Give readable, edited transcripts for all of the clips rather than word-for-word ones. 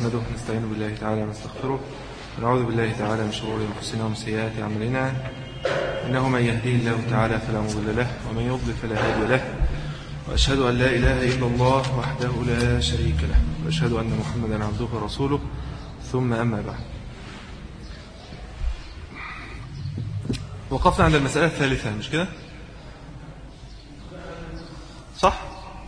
نحمده ونستعين بالله تعالى ونستغفره ونعوذ بالله تعالى من شرور أنفسنا ومن سيئات أعمالنا إنه من يهديه الله تعالى فلا مضل له ومن يضلل فلا هادي له وأشهد أن لا إله إلا الله وحده لا شريك له وأشهد أن محمدا عبده ورسوله ثم أما بعد. وقفنا عند المسألة الثالثة مش كده؟ صح؟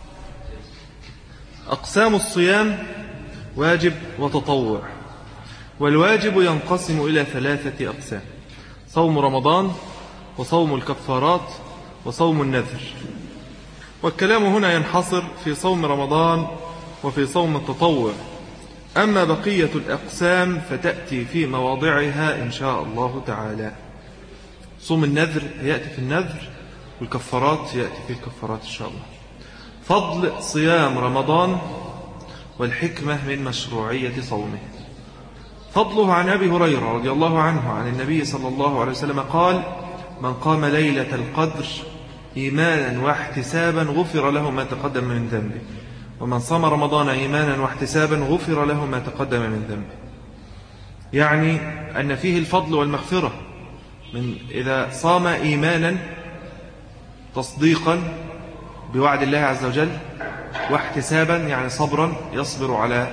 أقسام الصيام واجب وتطوع. والواجب ينقسم إلى 3 أقسام: صوم رمضان وصوم الكفارات وصوم النذر. والكلام هنا ينحصر في صوم رمضان وفي صوم التطوع، أما بقية الأقسام فتأتي في مواضعها إن شاء الله تعالى. صوم النذر يأتي في النذر، والكفارات يأتي في الكفارات إن شاء الله. فضل صيام رمضان والحكمة من مشروعية صومه. فضله: عن أبي هريرة رضي الله عنه عن النبي صلى الله عليه وسلم قال: من قام ليلة القدر إيمانا واحتسابا غفر له ما تقدم من ذنبه، ومن صام رمضان إيمانا واحتسابا غفر له ما تقدم من ذنبه. يعني أن فيه الفضل والمغفرة من إذا صام إيمانا تصديقا بوعد الله عز وجل، واحتسابا يعني صبرا يصبر على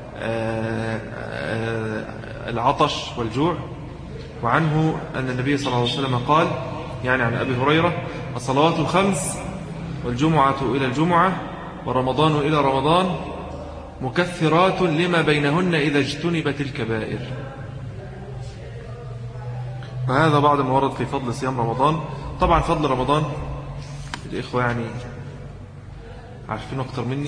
العطش والجوع. وعنه أن النبي صلى الله عليه وسلم قال، يعني عن أبي هريرة: الصلوات الخمس والجمعة إلى الجمعة ورمضان إلى رمضان مكفرات لما بينهن إذا اجتنبت الكبائر. وهذا بعض ما ورد في فضل صيام رمضان. طبعا فضل رمضان الإخوة يعني عارفين أكتر مني.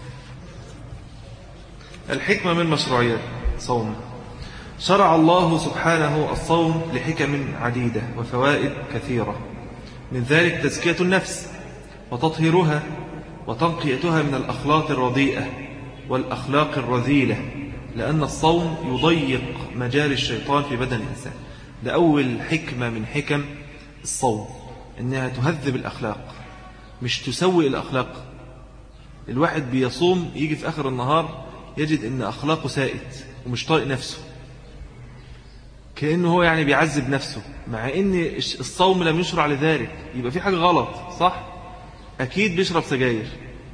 الحكمة من مشروعيات صوم: شرع الله سبحانه الصوم لحكم عديدة وفوائد كثيرة، من ذلك تزكية النفس وتطهيرها وتنقيتها من الأخلاق الرديئة والأخلاق الرذيلة، لأن الصوم يضيق مجال الشيطان في بدن الإنسان. ده أول حكمة من حكم الصوم، إنها تهذب الأخلاق مش تسوي الأخلاق. الواحد بيصوم يجي في آخر النهار يجد إن أخلاقه سائت ومش طايق نفسه، كأنه هو يعني بيعذب نفسه، مع إن الصوم لم يشرع لذلك. يبقى في حاجة غلط، صح؟ أكيد بيشرب سجاير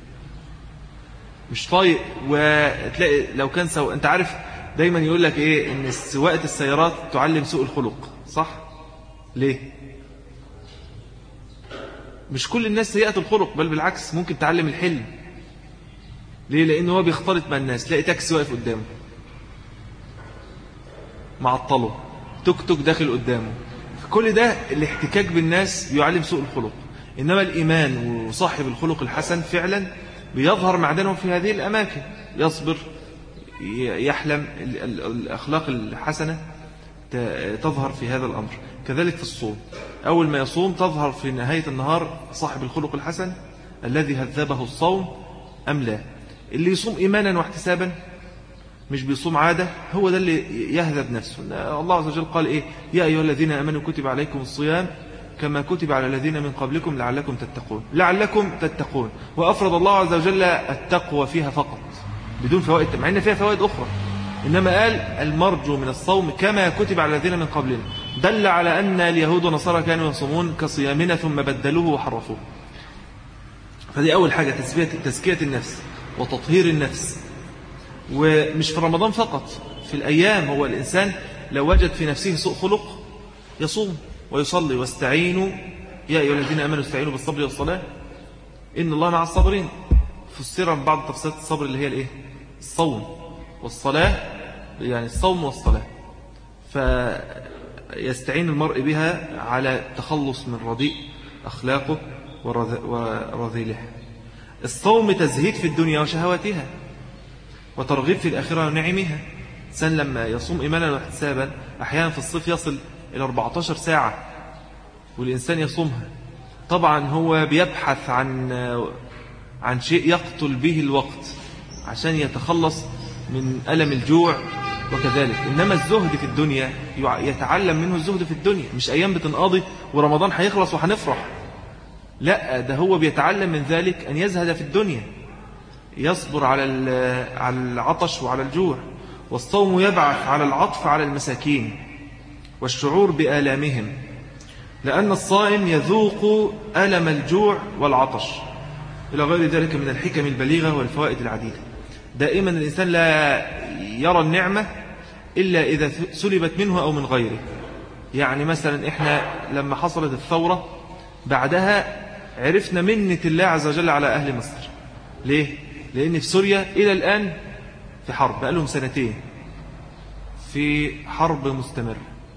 مش طايق. وتلاقي لو كان أنت عارف دايما يقول لك إيه، إن سواقة السيارات تعلم سوء الخلق، صح؟ ليه؟ مش كل الناس سيئة الخلق، بل بالعكس ممكن تعلم الحلم. ليه؟ لأنه هو بيختلط مع الناس. تلاقي تاكسي واقف قدامه معطله، توك توك داخل قدامه، كل ده الاحتكاك بالناس يعلم سوء الخلق. إنما الإيمان وصاحب الخلق الحسن فعلا بيظهر معدنه في هذه الأماكن، يصبر، يحلم. الأخلاق الحسنة تظهر في هذا الأمر. كذلك في الصوم، أول ما يصوم تظهر في نهاية النهار صاحب الخلق الحسن الذي هذبه الصوم أم لا. اللي يصوم إيمانا واحتسابا مش بيصوم عادة، هو ده اللي يهذب نفسه. الله عز وجل قال إيه؟ يا أيها الذين آمنوا كتب عليكم الصيام كما كتب على الذين من قبلكم لعلكم تتقون. لعلكم تتقون، وأفرض الله عز وجل التقوى فيها فقط بدون فوائد، مع إن فيها فوائد أخرى، إنما قال المرجو من الصوم كما كتب على الذين من قبلنا، دل على أن اليهود والنصارى كانوا يصومون كصيامنا ثم بدلوه وحرفوه. فدي أول حاجة، تزكية النفس وتطهير النفس. ومش في رمضان فقط، في الأيام. هو الإنسان لو وجد في نفسه سوء خلق يصوم ويصلي. واستعينوا يا أيها الذين آمنوا استعينوا بالصبر والصلاة إن الله مع الصابرين. فسر بعض تفسيرات الصبر اللي هي الإيه؟ الصوم والصلاة، يعني الصوم والصلاة. فيستعين المرء بها على التخلص من رديء أخلاقه ورذيلها. الصوم تزهيد في الدنيا وشهواتها وترغيب في الآخرة ونعمها. الإنسان لما يصوم إيمانا واحتسابا أحيانا في الصيف يصل إلى 14 ساعة والإنسان يصومها. طبعا هو بيبحث عن شيء يقتل به الوقت عشان يتخلص من ألم الجوع وكذلك. إنما الزهد في الدنيا يتعلم منه الزهد في الدنيا، مش أيام بتنقضي ورمضان هيخلص وهنفرح. لا، ده هو بيتعلم من ذلك أن يزهد في الدنيا، يصبر على العطش وعلى الجوع. والصوم يبعث على العطف على المساكين والشعور بآلامهم، لأن الصائم يذوق ألم الجوع والعطش، إلى غير ذلك من الحكم البليغة والفوائد العديدة. دائما الإنسان لا يرى النعمة إلا إذا سلبت منه أو من غيره. يعني مثلا إحنا لما حصلت الثورة بعدها عرفنا منة الله عز وجل على أهل مصر. ليه؟ لأن في سوريا إلى الآن في حرب، بقى لهم 2 سنين في حرب مستمرة.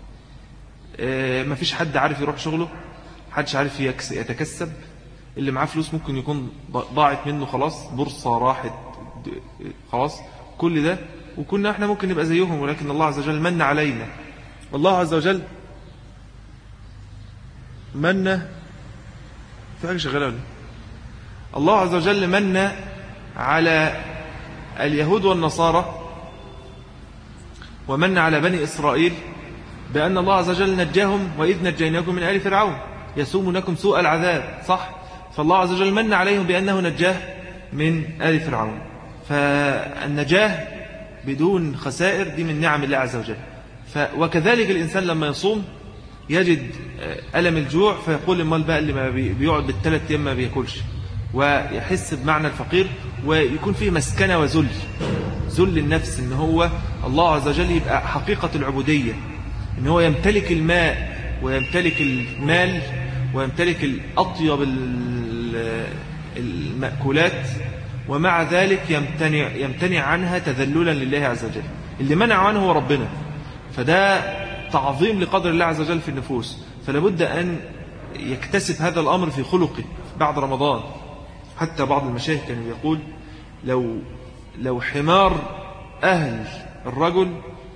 ما فيش حد عارف يروح شغله، حدش عارف يتكسب، اللي معاه فلوس ممكن يكون ضاعت منه خلاص، بورصة راحت خلاص، كل ده. وكنا احنا ممكن نبقى زيهم، ولكن الله عز وجل من علينا. الله عز وجل من في حاجة شغالة ولا؟ الله عز وجل من على اليهود والنصارى ومن على بني إسرائيل بأن الله عز وجل نجاهم، وإذ نجيناكم من آل فرعون يسومونكم سوء العذاب، صح؟ فالله عز وجل من عليهم بأنه نجاه من آل فرعون. فالنجاه بدون خسائر دي من نعم الله عز وجل. وكذلك الإنسان لما يصوم يجد ألم الجوع، فيقول المال بقى اللي ما بيقعد بال3 أيام ما بيأكلش، ويحس بمعنى الفقير، ويكون فيه مسكنة وذل، ذل النفس، إن هو الله عز وجل يبقى حقيقة العبودية، إن هو يمتلك الماء ويمتلك المال ويمتلك الأطيب المأكولات، ومع ذلك يمتنع عنها تذللا لله عز وجل. اللي منع عنه هو ربنا، فده تعظيم لقدر الله عز وجل في النفوس. فلابد أن يكتسب هذا الأمر في خلقه بعد رمضان. حتى بعض المشايخ كانوا يقول لو حمار أهل الرجل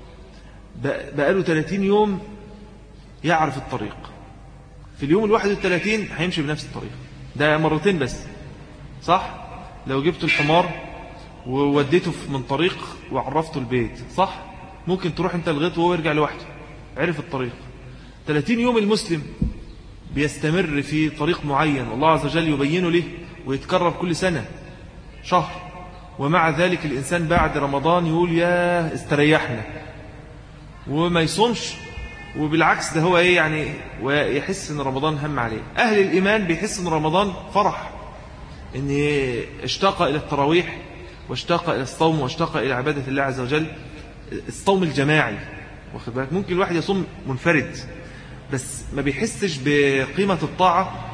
بقاله 30 يوم يعرف الطريق، في اليوم ال31 هيمشي بنفس الطريق، ده مرتين بس، صح؟ لو جبت الحمار ووديته من طريق وعرفته البيت، صح؟ ممكن تروح انت الغيط وهو يرجع لوحده، عرف الطريق. 30 يوم المسلم بيستمر في طريق معين، والله عز وجل يبينه له، ويتكرر كل سنة شهر، ومع ذلك الإنسان بعد رمضان يقول يا استريحنا، وما يصومش، وبالعكس ده هو يعني ويحس ان رمضان هم عليه. أهل الإيمان بيحس ان رمضان فرح، ان اشتاق إلى التراويح، واشتاق إلى الصوم، واشتاق إلى عبادة الله عز وجل، الصوم الجماعي، واخد بالك؟ ممكن الواحد يصوم منفرد بس ما بيحسش بقيمة الطاعة،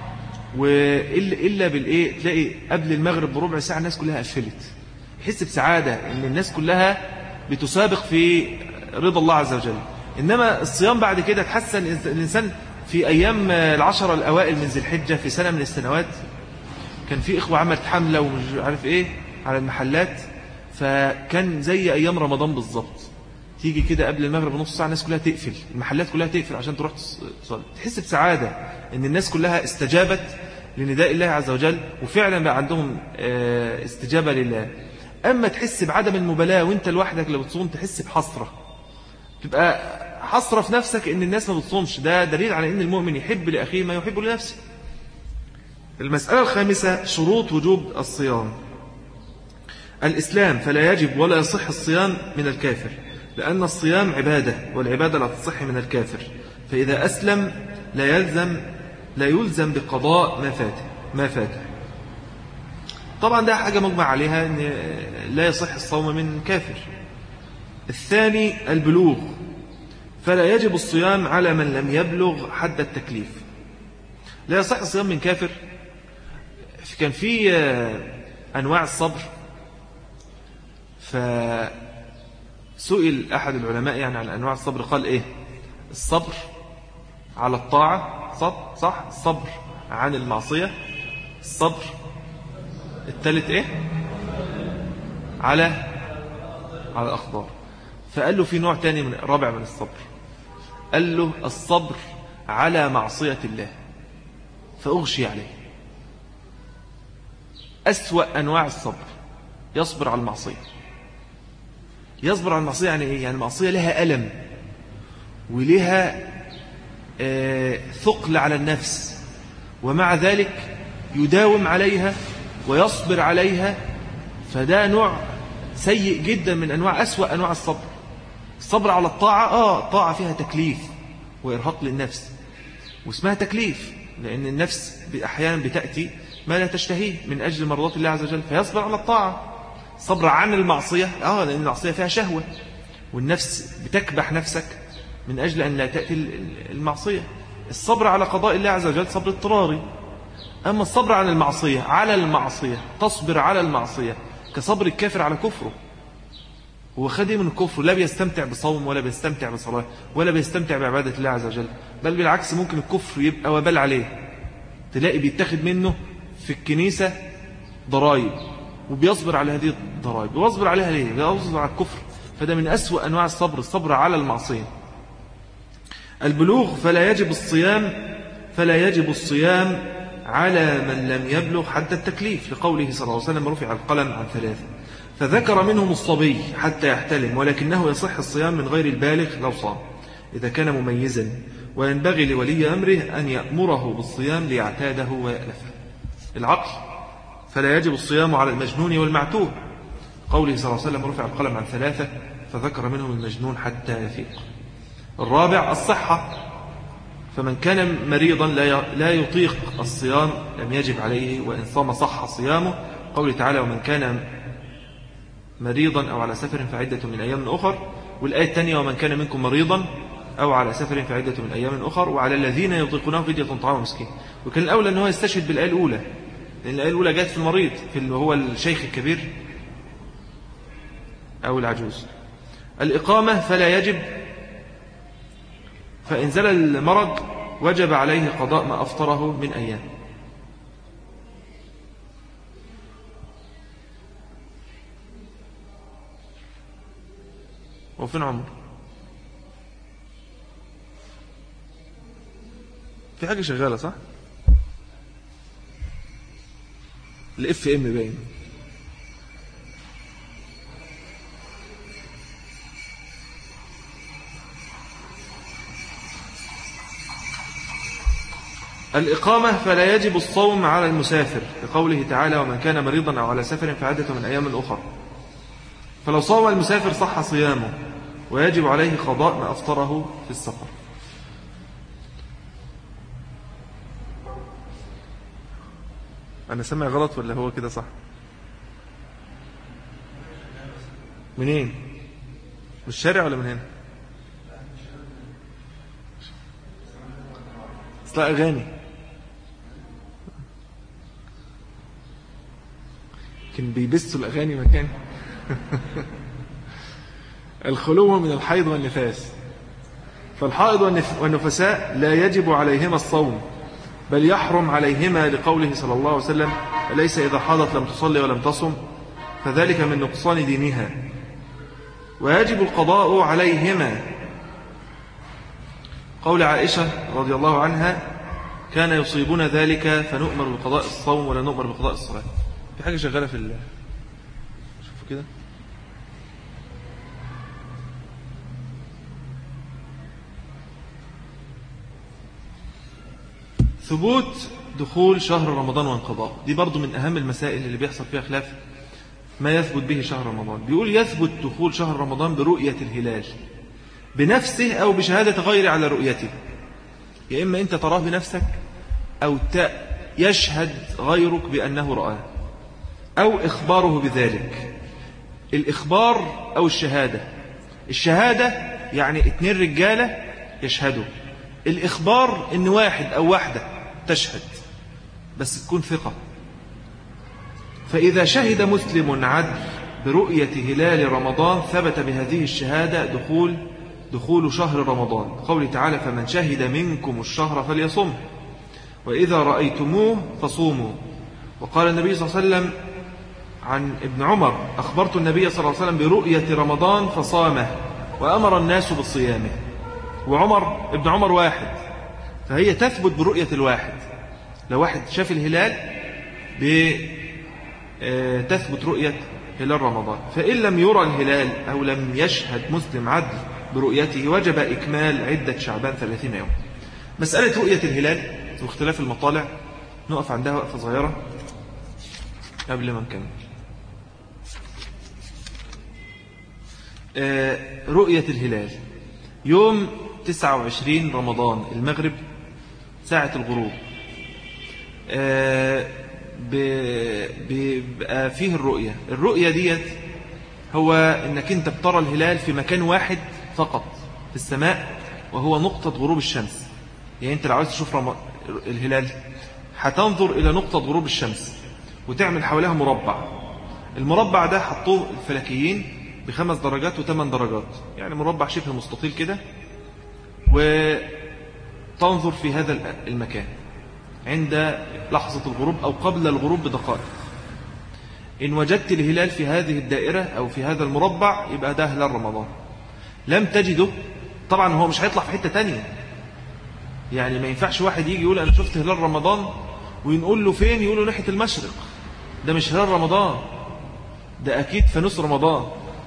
إلا بالإيه؟ تلاقي قبل المغرب بربع ساعة الناس كلها قفلت، يحس بسعادة إن الناس كلها بتسابق في رضا الله عز وجل. إنما الصيام بعد كده تحسن الإنسان في أيام ال10 الأوائل من ذي الحجة في سنة من السنوات، كان في إخوة عملت حملة ومش عارف إيه على المحلات، فكان زي أيام رمضان بالضبط. تيجي كده قبل المغرب بنص ساعة الناس كلها تقفل، المحلات كلها تقفل عشان تروح تصلي، تحس بسعادة إن الناس كلها استجابت لنداء الله عز وجل، وفعلا بقى عندهم استجابة لله. أما تحس بعدم المبالاة وانت لوحدك لو بتصوم، تحس بحسرة، تبقى حسرة في نفسك إن الناس ما بتصومش. ده دليل على إن المؤمن يحب لأخيه ما يحب لنفسه. المسألة الخامسة شروط وجوب الصيام. الإسلام، فلا يجب ولا يصح الصيام من الكافر، لأن الصيام عبادة، والعبادة لا تصح من الكافر، فإذا أسلم لا يلزم بقضاء ما فاته. طبعا ده حاجة مجمع عليها أن لا يصح الصوم من كافر. الثاني البلوغ، فلا يجب الصيام على من لم يبلغ حد التكليف. لا يصح الصيام من كافر. كان في أنواع الصبر، فسئل أحد العلماء يعني عن أنواع الصبر، قال إيه؟ الصبر على الطاعة، صح؟ الصبر عن المعصية، الصبر الثالث إيه؟ على الأخبار. فقال له في نوع تاني من رابع من الصبر، قال له الصبر على معصية الله فأغشي عليه. أسوأ أنواع الصبر يصبر على المعصية. يصبر على المعصية يعني إيه؟ يعني المعصية لها ألم ولها ثقل على النفس، ومع ذلك يداوم عليها ويصبر عليها. فده نوع سيء جدا من أسوأ أنواع الصبر. الصبر على الطاعة الطاعة فيها تكليف وإرهاق للنفس، واسمها تكليف لأن النفس أحيانا بتأتي ما لا تشتهيه من أجل مرضات الله عز وجل، فيصبر على الطاعة. صبر عن المعصية لأن المعصية فيها شهوة، والنفس بتكبح نفسك من أجل أن لا تأتي المعصية. الصبر على قضاء الله عز وجل صبر اضطراري. أما الصبر عن المعصية على المعصية، تصبر على المعصية كصبر الكافر على كفره. هو خدي من الكفر، لا بيستمتع بصوم ولا بيستمتع بصلاة ولا بيستمتع بعبادة الله عز وجل، بل بالعكس ممكن الكفر يبقى وبال عليه. تلاقي بيتخذ منه في الكنيسة ضرائب وبيصبر على هذه الضرائب. ويصبر عليها ليه؟ بيصبر على الكفر. فده من أسوأ أنواع الصبر، الصبر على المعصية. البلوغ فلا يجب الصيام على من لم يبلغ حد التكليف، لقوله صلى الله عليه وسلم رفع القلم عن 3، فذكر منهم الصبي حتى يحتلم، ولكنه يصح الصيام من غير البالغ لو صام إذا كان مميزا، وينبغي لولي أمره أن يأمره بالصيام ليعتاده ويألفه. العقل فلا يجب الصيام على المجنون والمعتوه، قوله صلى الله عليه وسلم رفع القلم عن 3 فذكر منهم المجنون حتى يفيق. الرابع الصحة، فمن كان مريضا لا يطيق الصيام لم يجب عليه، وإن صام صح صيامه، قوله تعالى ومن كان مريضا أو على سفر فعدة من أيام أخر. والآية الثانية ومن كان منكم مريضا أو على سفر فعدة من أيام أخر وعلى الذين يطيقونه فدية طعام مسكين. وكان الأولى أنه يستشهد بالآية الأولى، لأن الآية الأولى جاءت في المريض، في اللي هو الشيخ الكبير أو العجوز. الإقامة فلا يجب، فإن زل المرض وجب عليه قضاء ما أفطره من أيام. وفين عمر؟ في حاجة شغالة صح؟ الاف ام باين. الإقامة فلا يجب الصوم على المسافر، لقوله تعالى ومن كان مريضا أو على سفر فعدة من أيام أخر. فلو صام المسافر صح صيامه، ويجب عليه قضاء ما أفطره في السفر. أنا سمع غلط ولا هو كده صح؟ منين؟ من الشارع ولا من هنا؟ اصلا أغاني كان بيبثوا الأغاني مكان. الخلو من الحيض والنفاس، فالحائض والنفساء لا يجب عليهما الصوم، بل يحرم عليهما، لقوله صلى الله عليه وسلم أليس إذا حاضت لم تصلي ولم تصم فذلك من نقصان دينها، ويجب القضاء عليهما، قول عائشة رضي الله عنها كان يصيبون ذلك فنؤمر بقضاء الصوم ولا نؤمر بقضاء الصلاة. في حاجة شغالة في الله، شوفوا كده. ثبوت دخول شهر رمضان وانقضاء، دي برضو من أهم المسائل اللي بيحصل فيها خلاف ما يثبت به شهر رمضان. بيقول يثبت دخول شهر رمضان برؤية الهلال بنفسه أو بشهادة غير على رؤيته، يا إما أنت تراه بنفسك أو يشهد غيرك بأنه رآه أو إخباره بذلك. الإخبار أو الشهادة يعني 2 رجالة يشهدوا. الإخبار إن 1 أو 1 تشهد بس تكون ثقة. فإذا شهد مسلم عدل برؤية هلال رمضان ثبت بهذه الشهادة دخول شهر رمضان، قوله تعالى فمن شهد منكم الشهر فليصم وإذا رأيتموه فصوموا. وقال النبي صلى الله عليه وسلم عن ابن عمر أخبرت النبي صلى الله عليه وسلم برؤية رمضان فصامه وأمر الناس بصيامه. ابن عمر 1، فهي تثبت برؤية الواحد. لو واحد شاف الهلال تثبت رؤية هلال رمضان. فإن لم يرى الهلال أو لم يشهد مسلم عدل برؤيته وجب إكمال عدة شعبان 30 يوم. مسألة رؤية الهلال واختلاف المطالع نقف عندها وقفة صغيرة قبل ما نكمل. رؤية الهلال يوم 29 رمضان المغرب ساعة الغروب بيبقى فيه الرؤية ديت هو انك انت بترى الهلال في مكان واحد فقط في السماء، وهو نقطة غروب الشمس. يعني انت لو عايز تشوف الهلال هتنظر الى نقطة غروب الشمس وتعمل حواليها مربع. المربع ده حطوه الفلكيين ب5 درجات و8 درجات، يعني مربع شبه مستطيل كده، وتنظر في هذا المكان عند لحظة الغروب أو قبل الغروب بدقائق. إن وجدت الهلال في هذه الدائرة أو في هذا المربع يبقى ده هلال رمضان. لم تجده، طبعا هو مش هيطلع في حتة تانية. يعني ما ينفعش واحد يجي يقول أنا شفت هلال رمضان ونقول له فين، يقول له ناحية المشرق. ده مش هلال رمضان، ده أكيد فانوس رمضان،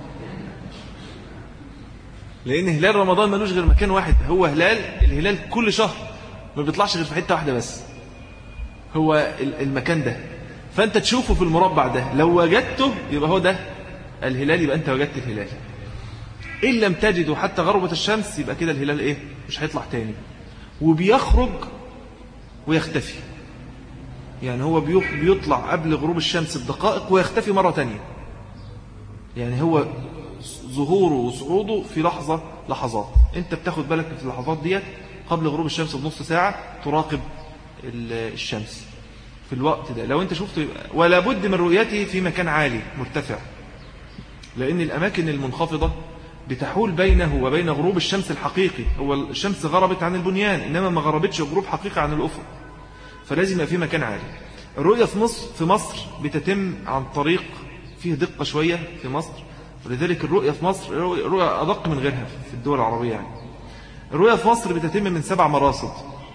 لأن هلال رمضان ملوش غير مكان واحد. هو الهلال كل شهر ما بيطلعش غير في حتة واحدة بس، هو المكان ده. فأنت تشوفه في المربع ده، لو وجدته يبقى هو ده الهلال، يبقى أنت وجدت الهلال. إن لم تجده حتى غربة الشمس يبقى كده الهلال إيه؟ مش هيطلع تاني، وبيخرج ويختفي. يعني هو بيطلع قبل غروب الشمس بدقائق ويختفي مرة تانية. يعني هو ظهوره وصعوده في لحظات. انت بتاخد بالك في اللحظات ديت قبل غروب الشمس بنص ساعة، تراقب الشمس في الوقت ده. لو انت شفته ولا بد من رؤيته في مكان عالي مرتفع، لأن الأماكن المنخفضة بتحول بينه وبين غروب الشمس الحقيقي. هو الشمس غربت عن البنيان، إنما ما غربتش غروب حقيقي عن الأفق، فلازم يبقى في مكان عالي. الرؤية في مصر بتتم عن طريق فيه دقة شوية في مصر، ولذلك الرؤية في مصر رؤية أدق من غيرها في الدول العربية. يعني الرؤية في مصر بتتم من 7 مراصد: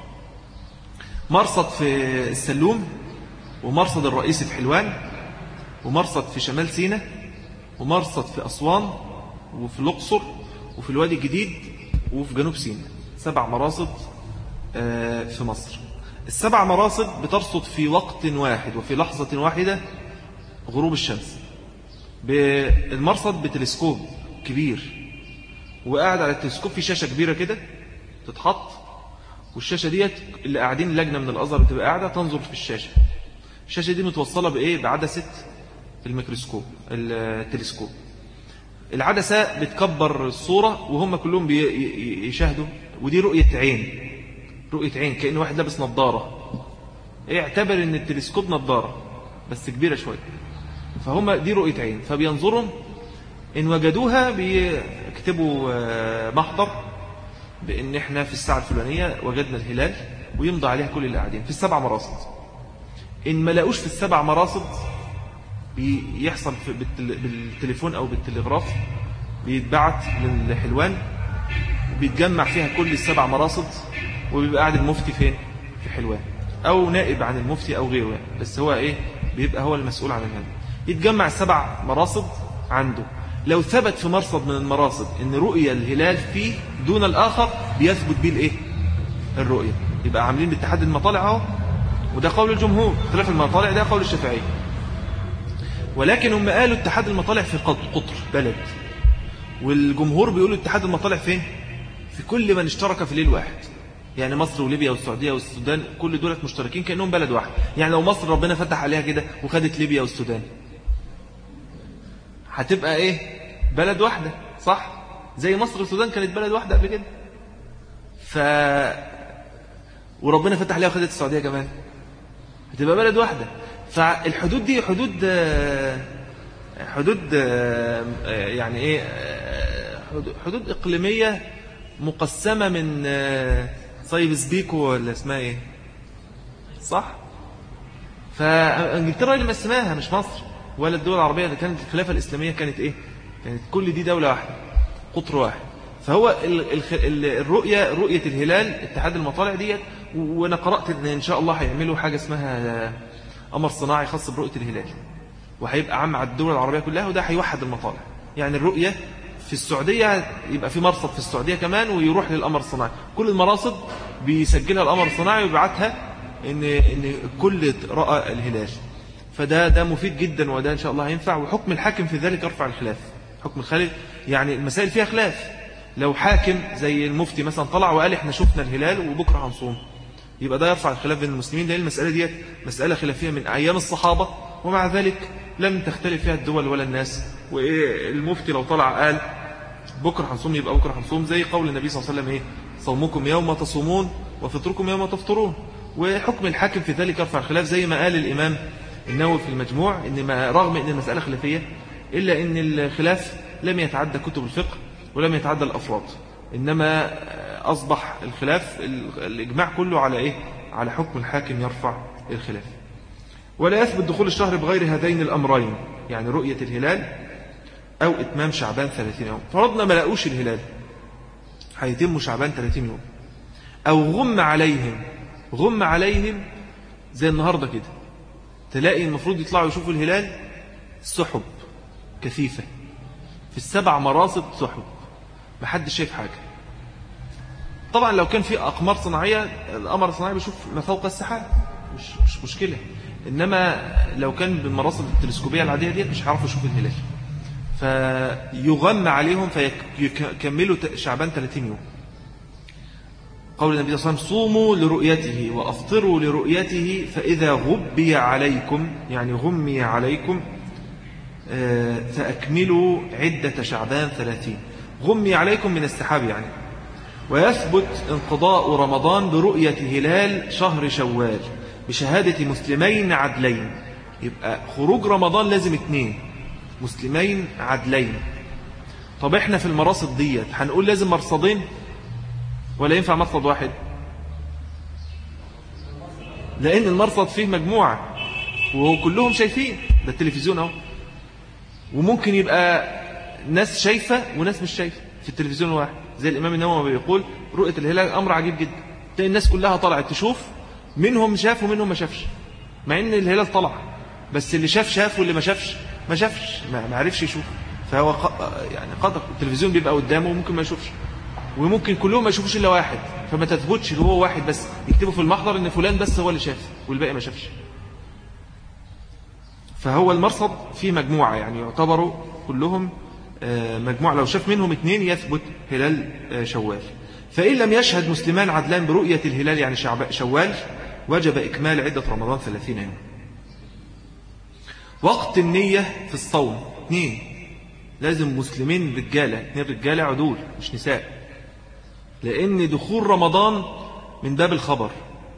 مرصد في السلوم، ومرصد الرئيسي في حلوان، ومرصد في شمال سيناء، ومرصد في أسوان، وفي الأقصر، وفي الوادي الجديد، وفي جنوب سيناء. 7 مراصد في مصر. ال7 مراصد بترصد في وقت واحد وفي لحظة واحدة غروب الشمس. بالمرصد بتلسكوب كبير، وقاعد على التلسكوب في شاشة كبيرة كده تتحط، والشاشة ديت اللي قاعدين لجنة من الأزهر بتبقى قاعدة تنظر في الشاشة. الشاشة دي متوصلة بإيه؟ بعدسة الميكروسكوب التلسكوب. العدسة بتكبر الصورة وهم كلهم بيشاهدوا، ودي رؤية عين كأن واحد لابس نظارة. اعتبر ان التلسكوب نظارة بس كبيرة شوية، فهم دي رؤية عين. فبينظروا، إن وجدوها بيكتبوا محضر بأن احنا في الساعة الفلانية وجدنا الهلال، ويمضى عليها كل اللي قاعدين في ال7 مراصد. إن ما لاقوش في ال7 مراصد بيحصل بالتليفون أو بالتلغراف، بيتبعت للحلوان، بيتجمع فيها كل ال7 مراصد، وبيبقى قاعد المفتي فين؟ في حلوان، أو نائب عن المفتي أو غيره يعني. بس هو بيبقى هو المسؤول عن الهلال. يتجمع ال7 مراصد عنده. لو ثبت في مرصد من المراصد ان رؤية الهلال فيه دون الآخر، بيثبت به الرؤية. يبقى عاملين باتحاد المطالع اهو، وده قول الجمهور. اختلاف المطالع ده قول الشافعي، ولكن هم قالوا اتحاد المطالع في قطر بلد، والجمهور بيقولوا اتحاد المطالع فين؟ في كل من اشترك في ليل واحد. يعني مصر وليبيا والسعودية والسودان كل دولة مشتركين كأنهم بلد واحد. يعني لو مصر ربنا فتح عليها كده وخدت ليبيا والسودان، هتبقى بلد واحدة، صح؟ زي مصر والسودان كانت بلد واحدة قبل كده. وربنا فتح عليها وخدت السعودية كمان، هتبقى بلد واحدة. فالحدود دي حدود يعني حدود إقليمية مقسمة من صيب بيكو ولا اسمها صح؟ فانجلترا اللي مقسماها، مش مصر ولا الدول العربية اللي كانت الخلافة الإسلامية كانت كانت كل دي دولة واحدة، قطر واحد. فهو رؤية الهلال اتحاد المطالع ديت. وانا قرأت ان شاء الله هيعملوا حاجة اسمها قمر صناعي خاص برؤية الهلال، وهيبقى عام على الدول العربية كلها، وده هيوحد المطالع. يعني الرؤية في السعودية يبقى في مرصد في السعودية كمان، ويروح للقمر الصناعي. كل المراصد بيسجلها القمر الصناعي ويبعتها ان كل رأى الهلال. فده مفيد جدا، وده ان شاء الله هينفع. وحكم الحاكم في ذلك يرفع الخلاف. حكم الخالف يعني المسائل فيها خلاف. لو حاكم زي المفتي مثلا طلع وقال احنا شفنا الهلال وبكرة هنصوم، يبقى ده يرفع الخلاف بين المسلمين، لأن المسألة دي مسألة خلافية من أيام الصحابة، ومع ذلك لم تختلف فيها الدول ولا الناس. والمفتي لو طلع قال بكرة هنصوم يبقى بكرة هنصوم، زي قول النبي صلى الله عليه وسلم صومكم يوم تصومون وفطركم يوم تفطرون. وحكم الحاكم في ذلك يرفع الخلاف، زي ما قال الإمام النووي في المجموع، إن رغم أن المسألة خلافية إلا أن الخلاف لم يتعدى كتب الفقه ولم يتعدى الأفراد، إنما أصبح الخلاف الإجماع كله على على حكم الحاكم يرفع الخلاف. ولا يثبت دخول الشهر بغير هذين الأمرين، يعني رؤية الهلال أو إتمام شعبان 30 يوم. فرضنا ما لقوش الهلال، هيتم شعبان 30 يوم، أو غم عليهم زي النهاردة كده، تلاقي المفروض يطلعوا يشوفوا الهلال سحب كثيفة في ال7 مراصد سحب، محدش شايف حاجة. طبعا لو كان في أقمار صناعية، القمر الصناعي بيشوف ما فوق السحاب، مش مشكلة. إنما لو كان بالمراصد التلسكوبية العادية دي مش هيعرفوا يشوفوا الهلال، فيغم عليهم فيكملوا شعبان 30 يوم. قول النبي صلى الله عليه وسلم صوموا لرؤيته وأفطروا لرؤيته فإذا غبي عليكم، يعني غمي عليكم، فأكملوا عدة شعبان 30. غمي عليكم من السحاب يعني. ويثبت انقضاء رمضان برؤية هلال شهر شوال بشهادة مسلمين عدلين. يبقى خروج رمضان لازم 2 مسلمين عدلين. طب احنا في المراصد ديت هنقول لازم مرصدين ولا ينفع مرصد واحد؟ لأن المرصد فيه مجموعة وكلهم شايفين، ده التلفزيون اهو، وممكن يبقى ناس شايفة وناس مش شايفة في التلفزيون الواحد. زي الإمام النووي بيقول رؤية الهلال أمر عجيب جدا، تلاقي الناس كلها طلعت تشوف، منهم شاف ومنهم ما شافش، مع ان الهلال طلع، بس اللي شاف واللي ما شافش ما عرفش يشوف. فهو يعني قدر التلفزيون بيبقى قدامه وممكن ما يشوفش، وممكن كلهم ما يشوفوش الا واحد، فما تثبتش اللي هو واحد بس، يكتبوا في المحضر ان فلان بس هو اللي شاف والباقي ما شافش. فهو المرصد فيه مجموعة، يعني يعتبروا كلهم مجموعة، لو شاف منهم 2 يثبت هلال شوال. فإن لم يشهد مسلمان عدلان برؤية الهلال يعني شوال وجب إكمال عدة رمضان 30 يوم. وقت النية في الصوم 2، لازم مسلمين رجالة، 2 رجالة عدول مش نساء، لأن دخول رمضان من باب الخبر،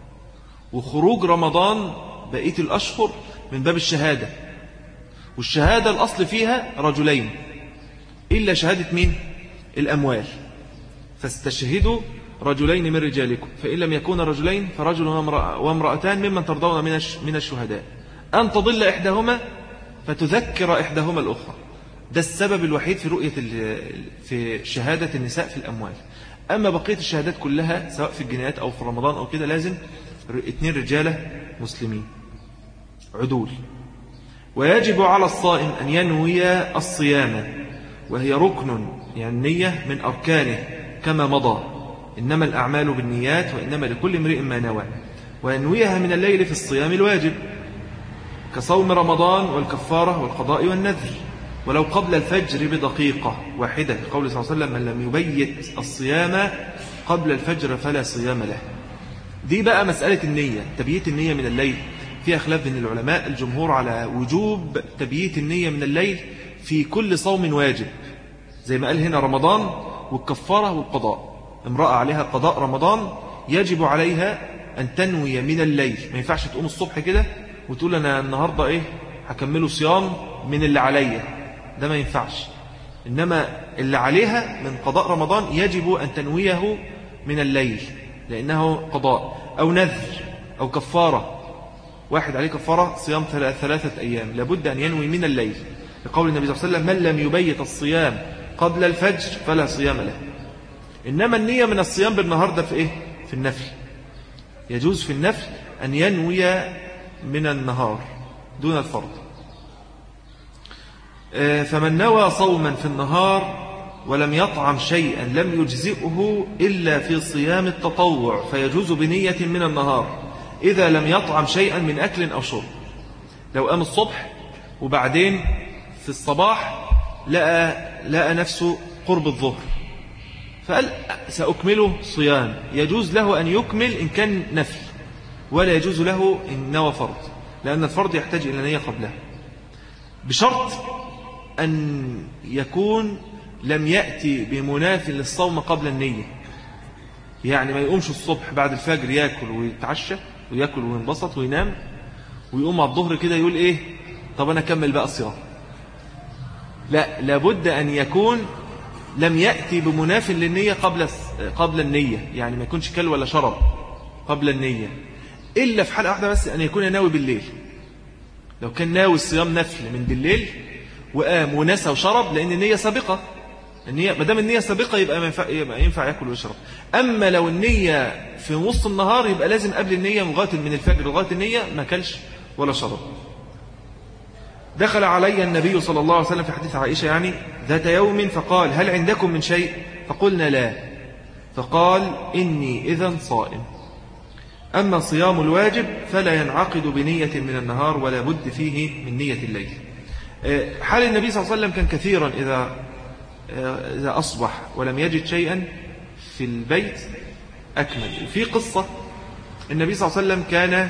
وخروج رمضان بقية الأشهر من باب الشهادة، والشهادة الأصل فيها رجلين إلا شهادة مين؟ الأموال. فاستشهدوا رجلين من رجالكم، فإن لم يكون رجلين فرجل وامرأتان ممن ترضون من الشهداء أن تضل إحداهما فتذكر إحداهما الأخرى. ده السبب الوحيد في رؤية في شهادة النساء في الأموال. أما بقية الشهادات كلها سواء في الجنايات أو في رمضان أو كده لازم 2 رجالة مسلمين عدول. ويجب على الصائم أن ينوي الصيام، وهي ركن يعني النية من أركانه كما مضى، إنما الأعمال بالنيات وإنما لكل امرئ ما نوى. وينويها من الليل في الصيام الواجب كصوم رمضان والكفارة والقضاء والنذر، ولو قبل الفجر بدقيقة واحدة، قول صلى الله عليه وسلم من لم يبيت الصيام قبل الفجر فلا صيام له. دي بقى مسألة النية، تبييت النية من الليل فيها خلاف بين العلماء. الجمهور على وجوب تبييت النية من الليل في كل صوم واجب، زي ما قال هنا رمضان والكفارة والقضاء. امرأة عليها قضاء رمضان يجب عليها أن تنوي من الليل، ما ينفعش تقوم الصبح كده وتقول أنا النهاردة هكمله صيام من اللي عليا، ده ما ينفعش. إنما اللي عليها من قضاء رمضان يجب أن تنويه من الليل لأنه قضاء أو نذر أو كفارة. واحد عليه كفارة صيام 3 أيام لابد أن ينوي من الليل، لقول النبي صلى الله عليه وسلم من لم يبيت الصيام قبل الفجر فلا صيام له. إنما النية من الصيام بالنهار ده في في النفل، يجوز في النفل أن ينوي من النهار دون الفرض. فمن نوى صوما في النهار ولم يطعم شيئا لم يجزئه إلا في صيام التطوع، فيجوز بنية من النهار إذا لم يطعم شيئا من أكل أو شرب. لو قام الصبح وبعدين في الصباح لقى لقى نفسه قرب الظهر فقال سأكمله صيام، يجوز له أن يكمل إن كان نفل، ولا يجوز له إن نوى فرض، لأن الفرض يحتاج إلى نية قبلها، بشرط أن يكون لم يأتي بمناف للصوم قبل النية. يعني ما يقومش الصبح بعد الفجر يأكل ويتعشى ويأكل وينبسط وينام ويقوم على الظهر كده يقول إيه طب أنا أكمل بقى الصيام. لا، لابد أن يكون لم يأتي بمناف للنية قبل النية، يعني ما يكونش كل ولا شرب قبل النية، إلا في حالة واحدة بس، أن يكون ناوي بالليل. لو كان ناوي الصيام نفل من بالليل وقام ونسى وشرب، لأن النية سابقة، النية ما دام النية سابقة يبقى ينفع يأكل ويشرب. أما لو النية في وسط النهار يبقى لازم قبل النية من الفجر لغاية النية ما كلش ولا شرب. دخل علي النبي صلى الله عليه وسلم في حديث عائشة يعني ذات يوم فقال هل عندكم من شيء؟ فقلنا لا، فقال إني إذن صائم، أما صيام الواجب فلا ينعقد بنية من النهار ولا بد فيه من نية الليل. حال النبي صلى الله عليه وسلم كان كثيرا إذا أصبح ولم يجد شيئا في البيت أكمل. في قصة النبي صلى الله عليه وسلم كان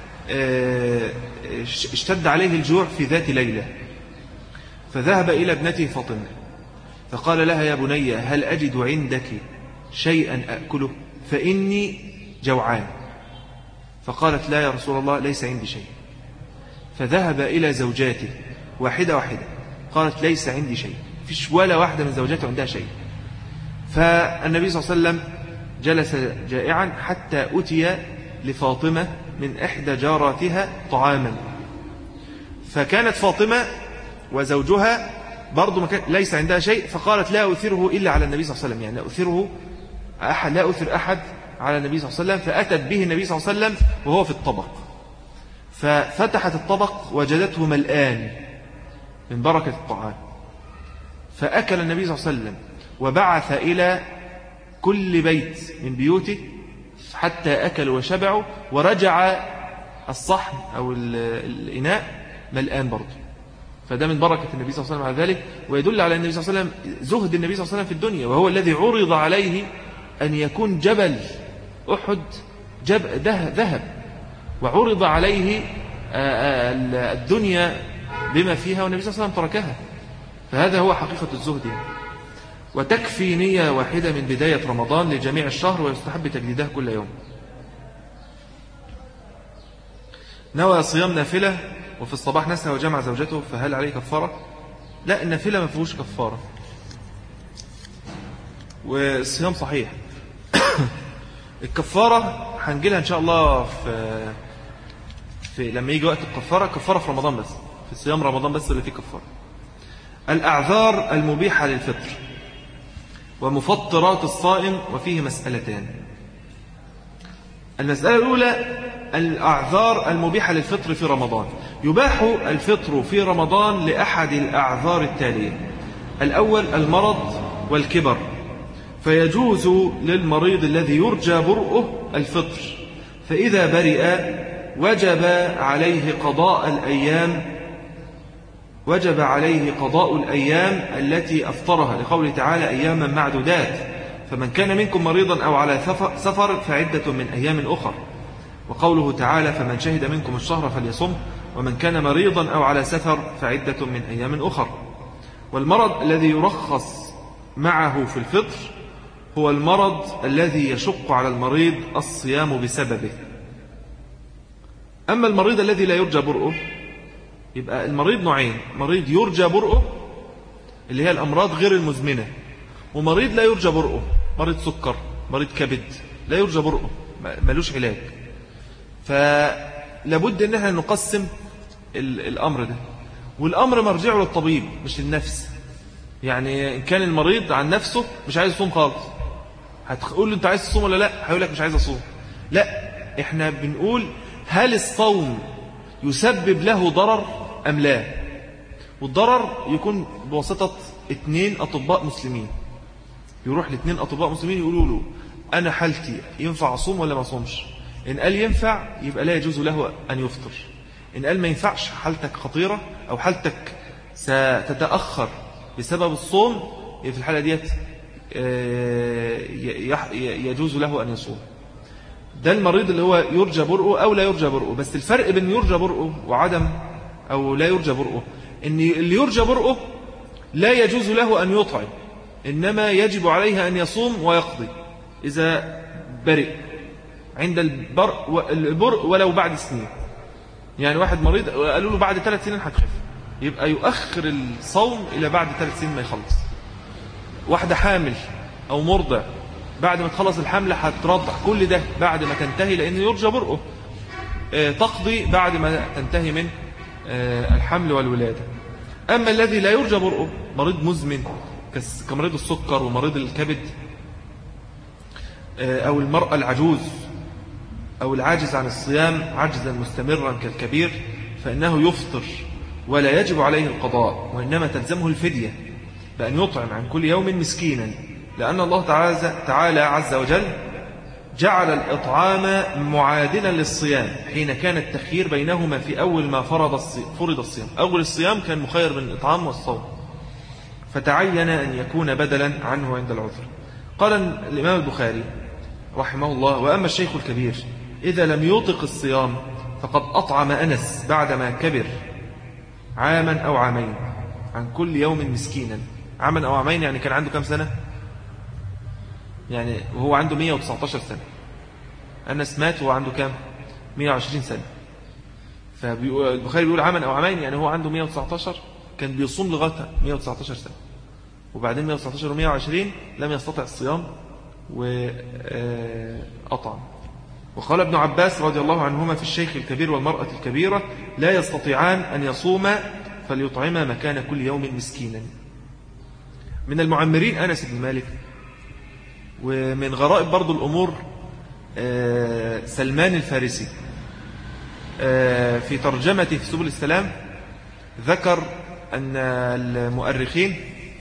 اشتد عليه الجوع في ذات ليلة، فذهب إلى ابنته فاطمة فقال لها يا بني هل أجد عندك شيئا أكله فإني جوعان؟ فقالت لا يا رسول الله ليس عندي شيء. فذهب إلى زوجاته واحدة قالت ليس عندي شيء، فيش ولا واحدة من زوجاته عندها شيء. فالنبي صلى الله عليه وسلم جلس جائعا حتى أتي لفاطمة من إحدى جاراتها طعاما، فكانت فاطمة وزوجها برضو ليس عندها شيء، فقالت لا أثره إلا على النبي صلى الله عليه وسلم، يعني لا أثر أحد على النبي صلى الله عليه وسلم. فأتت به النبي صلى الله عليه وسلم وهو في الطبق، ففتحت الطبق وجدته ملآن من بركة الطعام، فأكل النبي صلى الله عليه وسلم وبعث إلى كل بيت من بيوته حتى أكلوا وشبعوا، ورجع الصحن أو الإناء ملآن برضه. فده من بركة النبي صلى الله عليه وسلم على ذلك، ويدل على النبي صلى الله عليه وسلم زهد النبي صلى الله عليه وسلم في الدنيا، وهو الذي عرض عليه أن يكون جبل أحد ذهب، وعرض عليه الدنيا بما فيها والنبي صلى الله عليه وسلم تركها. فهذا هو حقيقة الزهد يعني. وتكفي نية واحدة من بداية رمضان لجميع الشهر، ويستحب تجديدها كل يوم. نوى صيام نافلة وفي الصباح نسى وجمع زوجته فهل عليه كفارة؟ لا، النافلة ما فيهوش كفارة، والصيام صحيح. الكفارة هنجيلها إن شاء الله في لما يجي وقت الكفارة. كفارة في رمضان بس، في صيام رمضان بس اللي فيه كفارة. الأعذار المبيحة للفطر ومفطرات الصائم، وفيه مسألتان. المسألة الأولى الأعذار المبيحة للفطر في رمضان. يباح الفطر في رمضان لأحد الأعذار التالية: الأول المرض والكبر، فيجوز للمريض الذي يرجى برؤه الفطر، فإذا برئ وجب عليه قضاء الأيام التي أفطرها، لقوله تعالى أياما معدودات، فمن كان منكم مريضا أو على سفر فعدة من أيام أخر، وقوله تعالى فمن شهد منكم الشهر فليصم، ومن كان مريضا أو على سفر فعدة من أيام أخر. والمرض الذي يرخص معه في الفطر هو المرض الذي يشق على المريض الصيام بسببه. أما المريض الذي لا يرجى برؤه، يبقى المريض نوعين: مريض يرجى برؤه اللي هي الأمراض غير المزمنة، ومريض لا يرجى برؤه، مريض سكر، مريض كبد، لا يرجى برؤه، ملوش علاج. فلابد ان احنا نقسم الأمر ده، والأمر مرجعه للطبيب مش للنفس. يعني إن كان المريض عن نفسه مش عايز يصوم خالص، هتقول له أنت عايز تصوم ولا لا؟ هيقول لك مش عايز أصوم. لا، إحنا بنقول هل الصوم يسبب له ضرر أم لا؟ والضرر يكون بواسطة 2 أطباء مسلمين، يروح ل2 أطباء مسلمين يقولوا له أنا حالتي ينفع أصوم ولا ما أصومش؟ إن قال ينفع يبقى لا يجوز له أن يفطر، إن قال ما ينفعش، حالتك خطيرة أو حالتك ستتأخر بسبب الصوم، في الحالة ديت يجوز له أن يصوم. ده المريض اللي هو يرجى برؤه أو لا يرجى برؤه. بس الفرق بين يرجى برؤه وعدم أو لا يرجى برؤه إن اللي يرجى برؤه لا يجوز له أن يطعم، إنما يجب عليه أن يصوم ويقضي إذا برئ عند البرء ولو بعد سنين. يعني واحد مريض قالوا له بعد 3 سنين هتخف، يبقى يؤخر الصوم إلى بعد 3 سنين ما يخلص. واحدة حامل أو مرضع بعد ما تخلص الحمل هترضع، كل ده بعد ما تنتهي لأن يرجى برؤه. تقضي بعد ما تنتهي من الحمل والولادة. أما الذي لا يرجى برؤه مريض مزمن كمريض السكر ومريض الكبد أو المرأة العجوز أو العاجز عن الصيام عجزا مستمرا كالكبير، فإنه يفطر ولا يجب عليه القضاء، وإنما تلزمه الفدية بأن يطعم عن كل يوم مسكينا، لأن الله تعالى عز وجل جعل الإطعام معادلا للصيام حين كان التخيير بينهما في أول ما فرض الصيام. أول الصيام كان مخير بين الإطعام والصوم، فتعين أن يكون بدلا عنه عند العذر. قال الإمام البخاري رحمه الله: وأما الشيخ الكبير إذا لم يطق الصيام فقد أطعم أنس بعدما كبر عاما أو عامين عن كل يوم مسكينا. عاما أو عامين يعني كان عنده كم سنة؟ يعني وهو عنده 119 سنة. أنس مات وهو عنده كم؟ 120 سنة. فالبخاري بيقول عاما أو عامين يعني هو عنده 119، كان بيصوم لغاية 119 سنة، وبعدين 119 و120 لم يستطع الصيام وأطعم. وقال ابن عباس رضي الله عنهما في الشيخ الكبير والمرأة الكبيرة: لا يستطيعان أن يصوما فليطعما مكان كل يوم مسكينا. من المعمرين أنس بن مالك. ومن غرائب برضو الأمور سلمان الفارسي في ترجمته في سبل السلام ذكر أن المؤرخين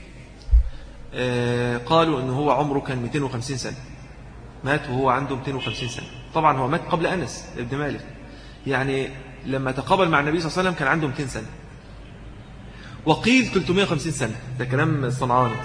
قالوا أنه هو عمره كان 250 سنة، مات وهو عنده 250 سنة. طبعا هو مات قبل أنس بن مالك، يعني لما تقابل مع النبي صلى الله عليه وسلم كان عنده 200 سنة، وقيل 350 سنة. ده كلام صنعاني،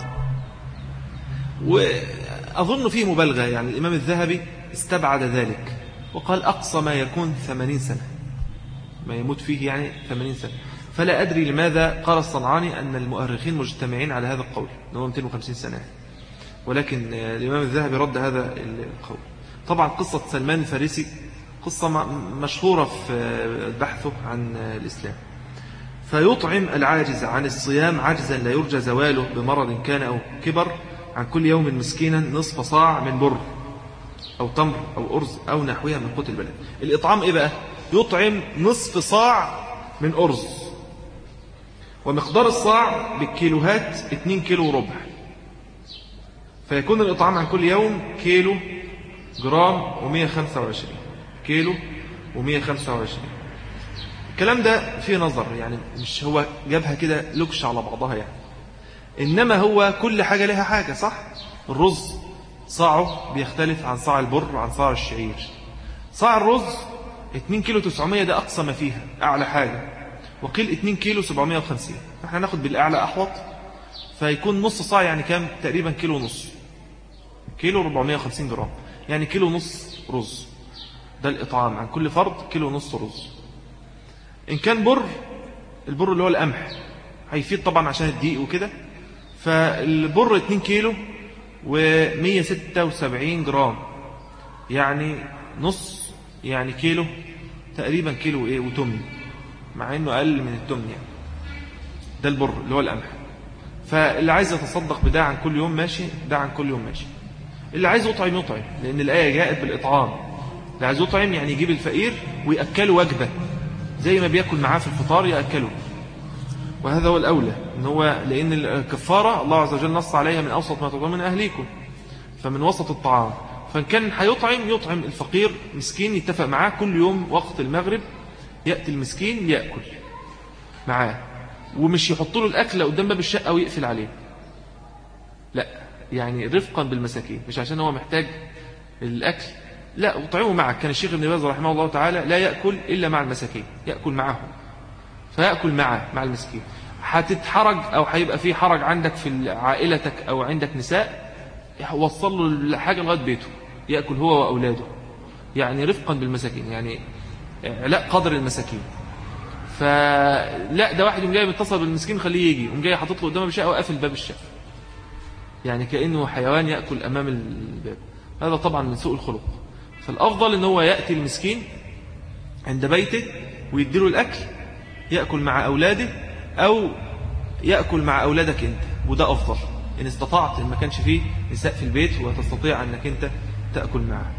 وأظن فيه مبالغة. يعني الإمام الذهبي استبعد ذلك وقال أقصى ما يكون 80 سنة، ما يموت فيه يعني 80 سنة. فلا أدري لماذا قال الصنعاني أن المؤرخين مجتمعين على هذا القول أنه 250 سنة، ولكن الإمام الذهبي رد هذا القول. طبعا قصة سلمان الفارسي قصة مشهورة في بحثه عن الإسلام. فيطعم العاجز عن الصيام عجزا لا يرجى زواله بمرض كان أو كبر عن كل يوم مسكينا نصف صاع من بر أو تمر أو أرز أو نحوها من قوت البلد. الإطعام إيه بقى؟ يطعم نصف صاع من أرز، ومقدار الصاع بالكيلوهات 2 كيلو وربع، فيكون الإطعام عن كل يوم كيلو جرام و125 كيلو و125. الكلام ده فيه نظر، يعني مش هو جابها كده لكش على بعضها يعني، إنما هو كل حاجة لها حاجة. صح؟ الرز صاعه بيختلف عن صاع البر عن صاع الشعير. صاع الرز 2 كيلو 900 ده أقصى ما فيها أعلى حاجة، وقيل 2 كيلو 750. احنا ناخد بالأعلى أحوط، فيكون نص صاع يعني كام؟ تقريبا كيلو ونص، كيلو 450 جرام، يعني كيلو ونص رز. ده الإطعام عن كل فرد كيلو ونص رز. إن كان البر اللي هو القمح هيفيد طبعا عشان الدقيق وكده، فالبر 2 كيلو و176 جرام، يعني نص، يعني كيلو تقريبا كيلو ايه وتمن، مع انه اقل من التمن يعني. ده البر اللي هو القمح. فاللي عايز يتصدق بده عن كل يوم ماشي، ده عن كل يوم ماشي. اللي عايز يطعم يطعم، لان الايه جاءت بالاطعام. اللي عايز يطعم يعني يجيب الفقير ويأكله وجبه زي ما بياكل معاه في الفطار يأكله، وهذا هو الأولى. إن هو لأن الكفارة الله عز وجل نص عليها من أوسط ما تطعمون من أهليكم، فمن وسط الطعام. فإن كان يطعم الفقير مسكين، يتفق معاه كل يوم وقت المغرب يأتي المسكين يأكل معاه، ومش يحط له الأكل قدام باب الشقة ويقفل عليه، لا، يعني رفقا بالمساكين، مش عشان هو محتاج الأكل، لا، وطعمه معك. كان الشيخ ابن باز رحمه الله تعالى لا يأكل إلا مع المساكين، يأكل معهم، فيأكل مع المسكين. هتتحرج أو هيبقى في حرج عندك في عائلتك أو عندك نساء، وصل له الحاجة لغاية بيته يأكل هو وأولاده، يعني رفقا بالمساكين، يعني لا قدر المساكين. فلا ده واحد يوم جاي متصل بالمسكين خليه يجي، يوم جاي حاطط له قدامه بشقة وقافل باب الشقة، يعني كأنه حيوان يأكل أمام الباب. هذا طبعا من سوء الخلق. فالأفضل إن هو يأتي المسكين عند بيته ويديله الأكل، يأكل مع أولاده أو يأكل مع أولادك أنت، وده أفضل إن استطعت، إن ما كانش فيه نساء في البيت وتستطيع أنك أنت تأكل معه.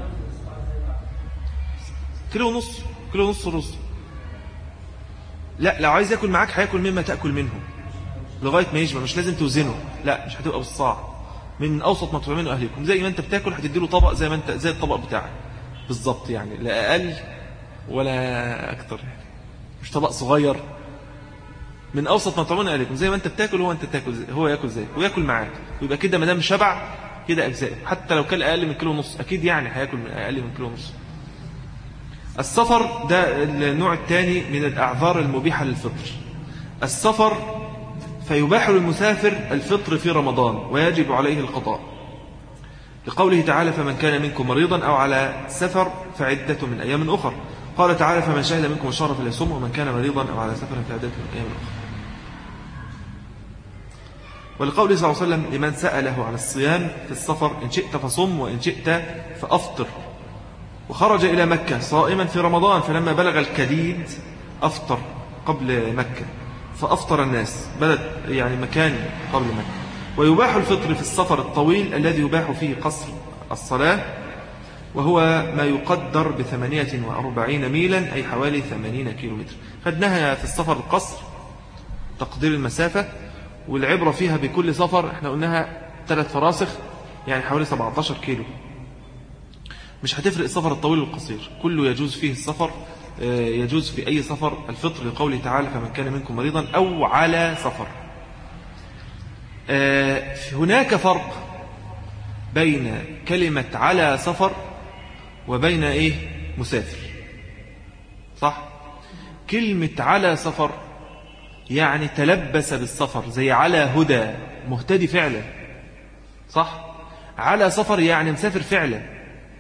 كيلو ونص رز. لا، لو عايز يأكل معاك هيأكل مما تأكل منه لغاية ما يشبع، مش لازم توزنه، لا مش هتبقى بالصاع، من أوسط ما تطعمونه أهلكم. زي ما أنت بتاكل هتديله طبق زي ما أنت، زي الطبق بتاعك بالظبط، يعني لا أقل ولا أكتر، مش طبق صغير، من أوسط ما تطعمونه أهلكم. زي ما أنت بتاكل هو أنت تاكل، هو يأكل زيك ويأكل معاك، ويبقى كده ما دام شبع كده أجزاء. حتى لو كان أقل من كيلو ونص أكيد يعني هيأكل من أقل من كيلو ونص. السفر ده النوع الثاني من الأعذار المبيحة للفطر. السفر فيباح للمسافر الفطر في رمضان ويجب عليه القضاء، لقوله تعالى: فمن كان منكم مريضا أو على سفر فعدة من أيام أخر. قال تعالى: فمن شهد منكم الشهر فليصم، ومن كان مريضا أو على سفر فعدة من أيام أخر. ولقوله صلى الله عليه وسلم لمن سأله عن الصيام في السفر: إن شئت فصم وإن شئت فأفطر. وخرج إلى مكة صائما في رمضان، فلما بلغ الكديد أفطر قبل مكة، فأفطر الناس، بلد يعني مكان قبل مكة. ويباح الفطر في السفر الطويل الذي يباح فيه قصر الصلاة، وهو ما يقدر ب48 ميلا، أي حوالي 80 كيلومتر. خدناها في السفر القصر، تقدير المسافة، والعبرة فيها بكل سفر احنا قلناها 3 فراسخ، يعني حوالي 17 كيلو. مش هتفرق السفر الطويل والقصير، كله يجوز فيه السفر، يجوز في أي سفر الفطر، لقوله تعالى: فمن كان منكم مريضا أو على سفر. هناك فرق بين كلمة على سفر وبين مسافر، صح؟ كلمة على سفر يعني تلبس بالسفر، زي على هدى، مهتدي فعلا، صح؟ على سفر يعني مسافر فعلا.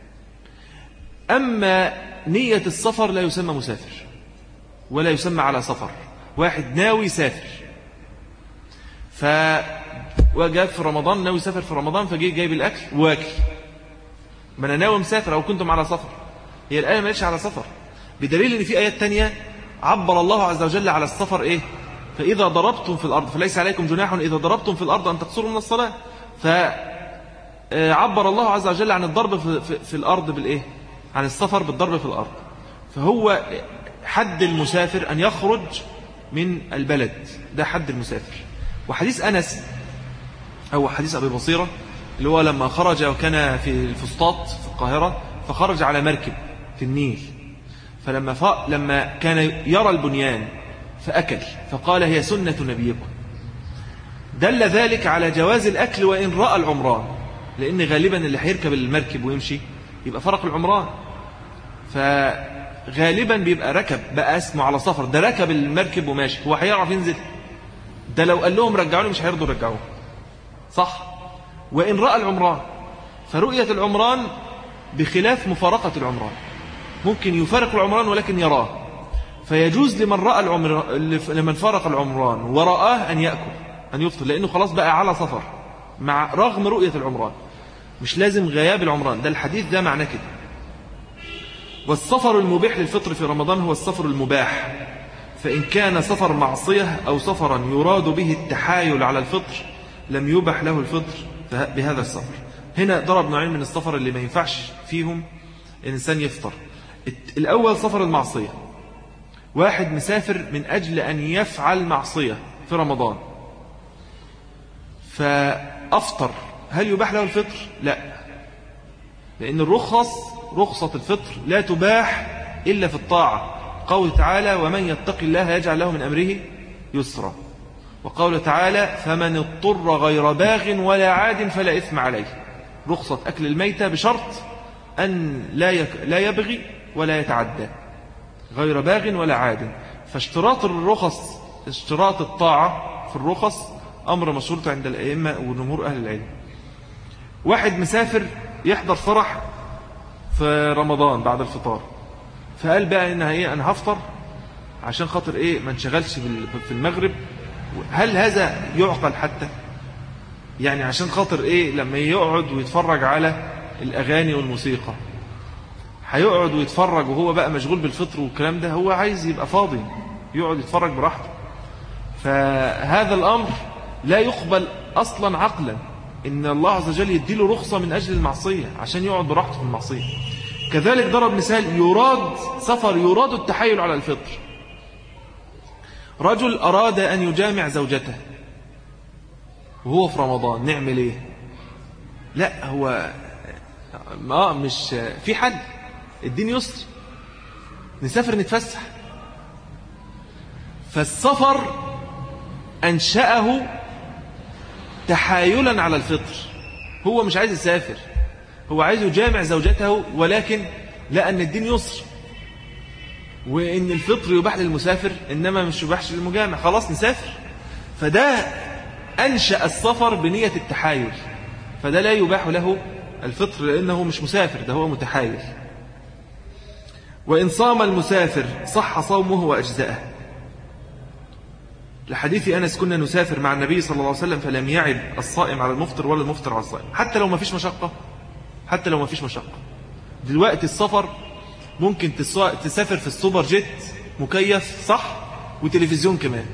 أما نية السفر لا يسمى مسافر ولا يسمى على سفر. واحد ناوي يسافر، فجاء في رمضان ناوي يسافر في رمضان، فجي جايب الأكل واكل، ما أنا ناوي مسافر أو كنتم على سفر. هي الآية ما قالتش على سفر، بدليل أن في آيات تانية عبر الله عز وجل على السفر فإذا ضربتم في الأرض فليس عليكم جناح إذا ضربتم في الأرض أن تقصروا من الصلاة. فعبر الله عز وجل عن الضرب في الأرض عن السفر بالضرب في الأرض. فهو حد المسافر أن يخرج من البلد، ده حد المسافر. وحديث أنس أو حديث أبي بصيرة اللي هو لما خرج وكان في الفسطاط في القاهرة، فخرج على مركب في النيل، لما كان يرى البنيان فأكل، فقال: هي سنة نبيكم. دل ذلك على جواز الأكل وإن رأى العمران، لأن غالبا اللي هيركب المركب ويمشي يبقى فرق العمران، فغالبا بيبقى ركب بقى اسمه على سفر، ده ركب المركب وماشي، هو هيعرف ينزل؟ ده لو قال لهم رجعوني مش هيرضوا يرجعوه، صح؟ وإن رأى العمران، فرؤية العمران بخلاف مفارقة العمران، ممكن يفارق العمران ولكن يراه، فيجوز لمن فارق العمران ورآه أن يأكل أن يفطر، لأنه خلاص بقى على سفر مع رغم رؤية العمران، مش لازم غياب العمران، ده الحديث ده معناه كده. والسفر المبيح للفطر في رمضان هو السفر المباح، فإن كان سفر معصية أو سفرا يراد به التحايل على الفطر لم يبح له الفطر بهذا السفر. هنا ضرب نوعين من السفر اللي ما ينفعش فيهم الإنسان يفطر. الأول سفر المعصية، واحد مسافر من أجل أن يفعل معصية في رمضان فأفطر، هل يباح له الفطر؟ لا، لأن رخصة الفطر لا تباح إلا في الطاعة. قول تعالى: ومن يتق الله يجعل له من أمره يسرا. وقول تعالى: فمن اضطر غير باغ ولا عاد فلا إثم عليه. رخصة أكل الميتة بشرط أن لا يبغي ولا يتعدى، غير باغ ولا عاد. فاشتراط الرخص اشتراط الطاعة في الرخص أمر مشروط عند الأئمة وجمهور أهل العلم. واحد مسافر يحضر فرح في رمضان بعد الفطار، فقال بقى أنا هفطر عشان خاطر ما انشغلش في المغرب. هل هذا يعقل حتى؟ يعني عشان خاطر لما يقعد ويتفرج على الأغاني والموسيقى، هيقعد ويتفرج وهو بقى مشغول بالفطر والكلام ده، هو عايز يبقى فاضي يقعد يتفرج براحته. فهذا الأمر لا يقبل أصلا عقلا، إن الله عز وجل يديله رخصة من أجل المعصية عشان يقعد براحته في المعصية. كذلك ضرب مثال، يراد سفر، يراد التحايل على الفطر. رجل أراد أن يجامع زوجته وهو في رمضان، نعمل ايه؟ لا، هو مش في حل، الدين يسر، نسافر نتفسح. فالسفر أنشأه تحايلا على الفطر، هو مش عايز يسافر، هو عايز يجامع زوجته، ولكن لأن الدين يسر وإن الفطر يباح للمسافر إنما مش يباحش للمجامع، خلاص نسافر. فده أنشأ السفر بنية التحايل، فده لا يباح له الفطر لأنه مش مسافر، ده هو متحايل. وإن صام المسافر صح صومه وأجزاءه، لحديث أنس كنا نسافر مع النبي صلى الله عليه وسلم فلم يعب الصائم على المفطر ولا المفطر على الصائم، حتى لو ما فيش مشقة. حتى لو ما فيش مشقة، دلوقتي السفر ممكن تسافر في السوبر جيت مكيف صح وتلفزيون كمان،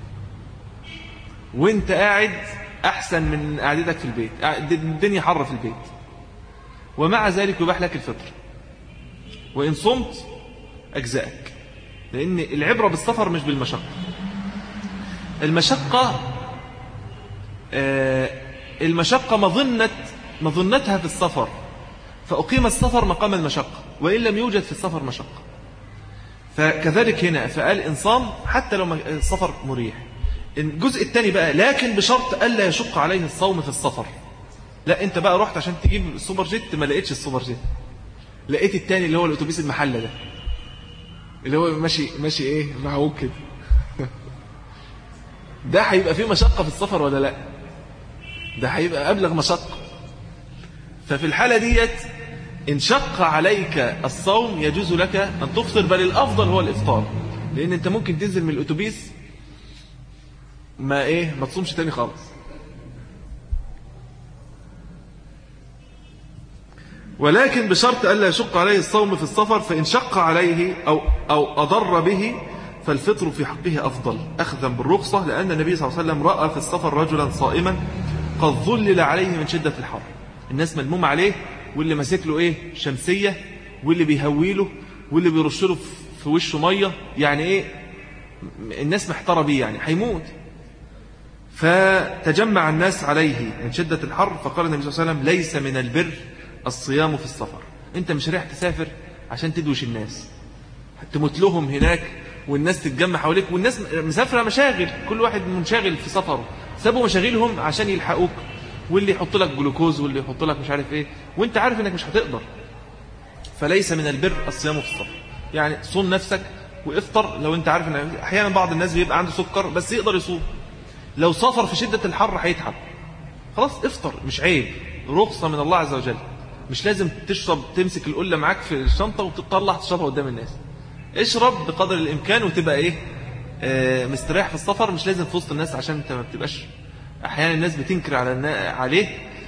وانت قاعد أحسن من قعدتك في البيت، الدنيا حر في البيت، ومع ذلك يباح لك الفطر. وإن صمت أجزائك، لأن العبرة بالسفر مش بالمشقة. المشقة مظنتها في السفر، فأقيم السفر مقام المشقة وإن لم يوجد في السفر مشقة. فكذلك هنا فقال إن صام حتى لو السفر مريح. الجزء الثاني بقى لكن بشرط ألا يشق عليه الصوم في السفر. لا أنت بقى رحت عشان تجيب السوبر جيت، ما لقيتش السوبر جيت، لقيت الثاني اللي هو الأتوبيس المحلة ده اللي هو ماشي معوج كده ده هيبقى فيه مشقة في السفر ولا لا؟ ده هيبقى أبلغ مشقة. ففي الحالة ديت إن شق عليك الصوم يجوز لك أن تفطر، بل الأفضل هو الإفطار، لأن أنت ممكن تنزل من الأتوبيس ما تصومش تاني خالص. ولكن بشرط ألا يشق عليه الصوم في السفر، فإن شق عليه أو أضر به فالفطر في حقه أفضل أخذا بالرخصة، لأن النبي صلى الله عليه وسلم رأى في السفر رجلا صائما قد ظلل عليه من شدة الحر، الناس ملموم عليه، واللي ماسك له شمسية، واللي بيهويله، واللي بيرشله في وشه مية، يعني الناس محتارة بيه، يعني هيموت. فتجمع الناس عليه من شدة الحر، فقال النبي صلى الله عليه وسلم ليس من البر الصيام في السفر. انت مش رايح تسافر عشان تدوش الناس، تموت لهم هناك والناس تتجمع حواليك، والناس مسافرة مشاغل، كل واحد منشغل في سفره، سابوا مشاغلهم عشان يلحقوك، واللي يحط لك جلوكوز واللي يحط لك مش عارف وانت عارف انك مش هتقدر. فليس من البر الصيام في السفر، يعني صوم نفسك وافطر. لو انت عارف ان احيانا بعض الناس بيبقى عنده سكر بس يقدر يصوم، لو سافر في شدة الحر هيتعب، خلاص افطر، مش عيب، رخصة من الله عز وجل. مش لازم تشرب، تمسك القلة معاك في الشنطة وتطلع تشربها قدام الناس، اشرب بقدر الامكان وتبقى مستريح في السفر، مش لازم في وسط الناس عشان انت ما بتبقاش. احيانا الناس بتنكر عليه،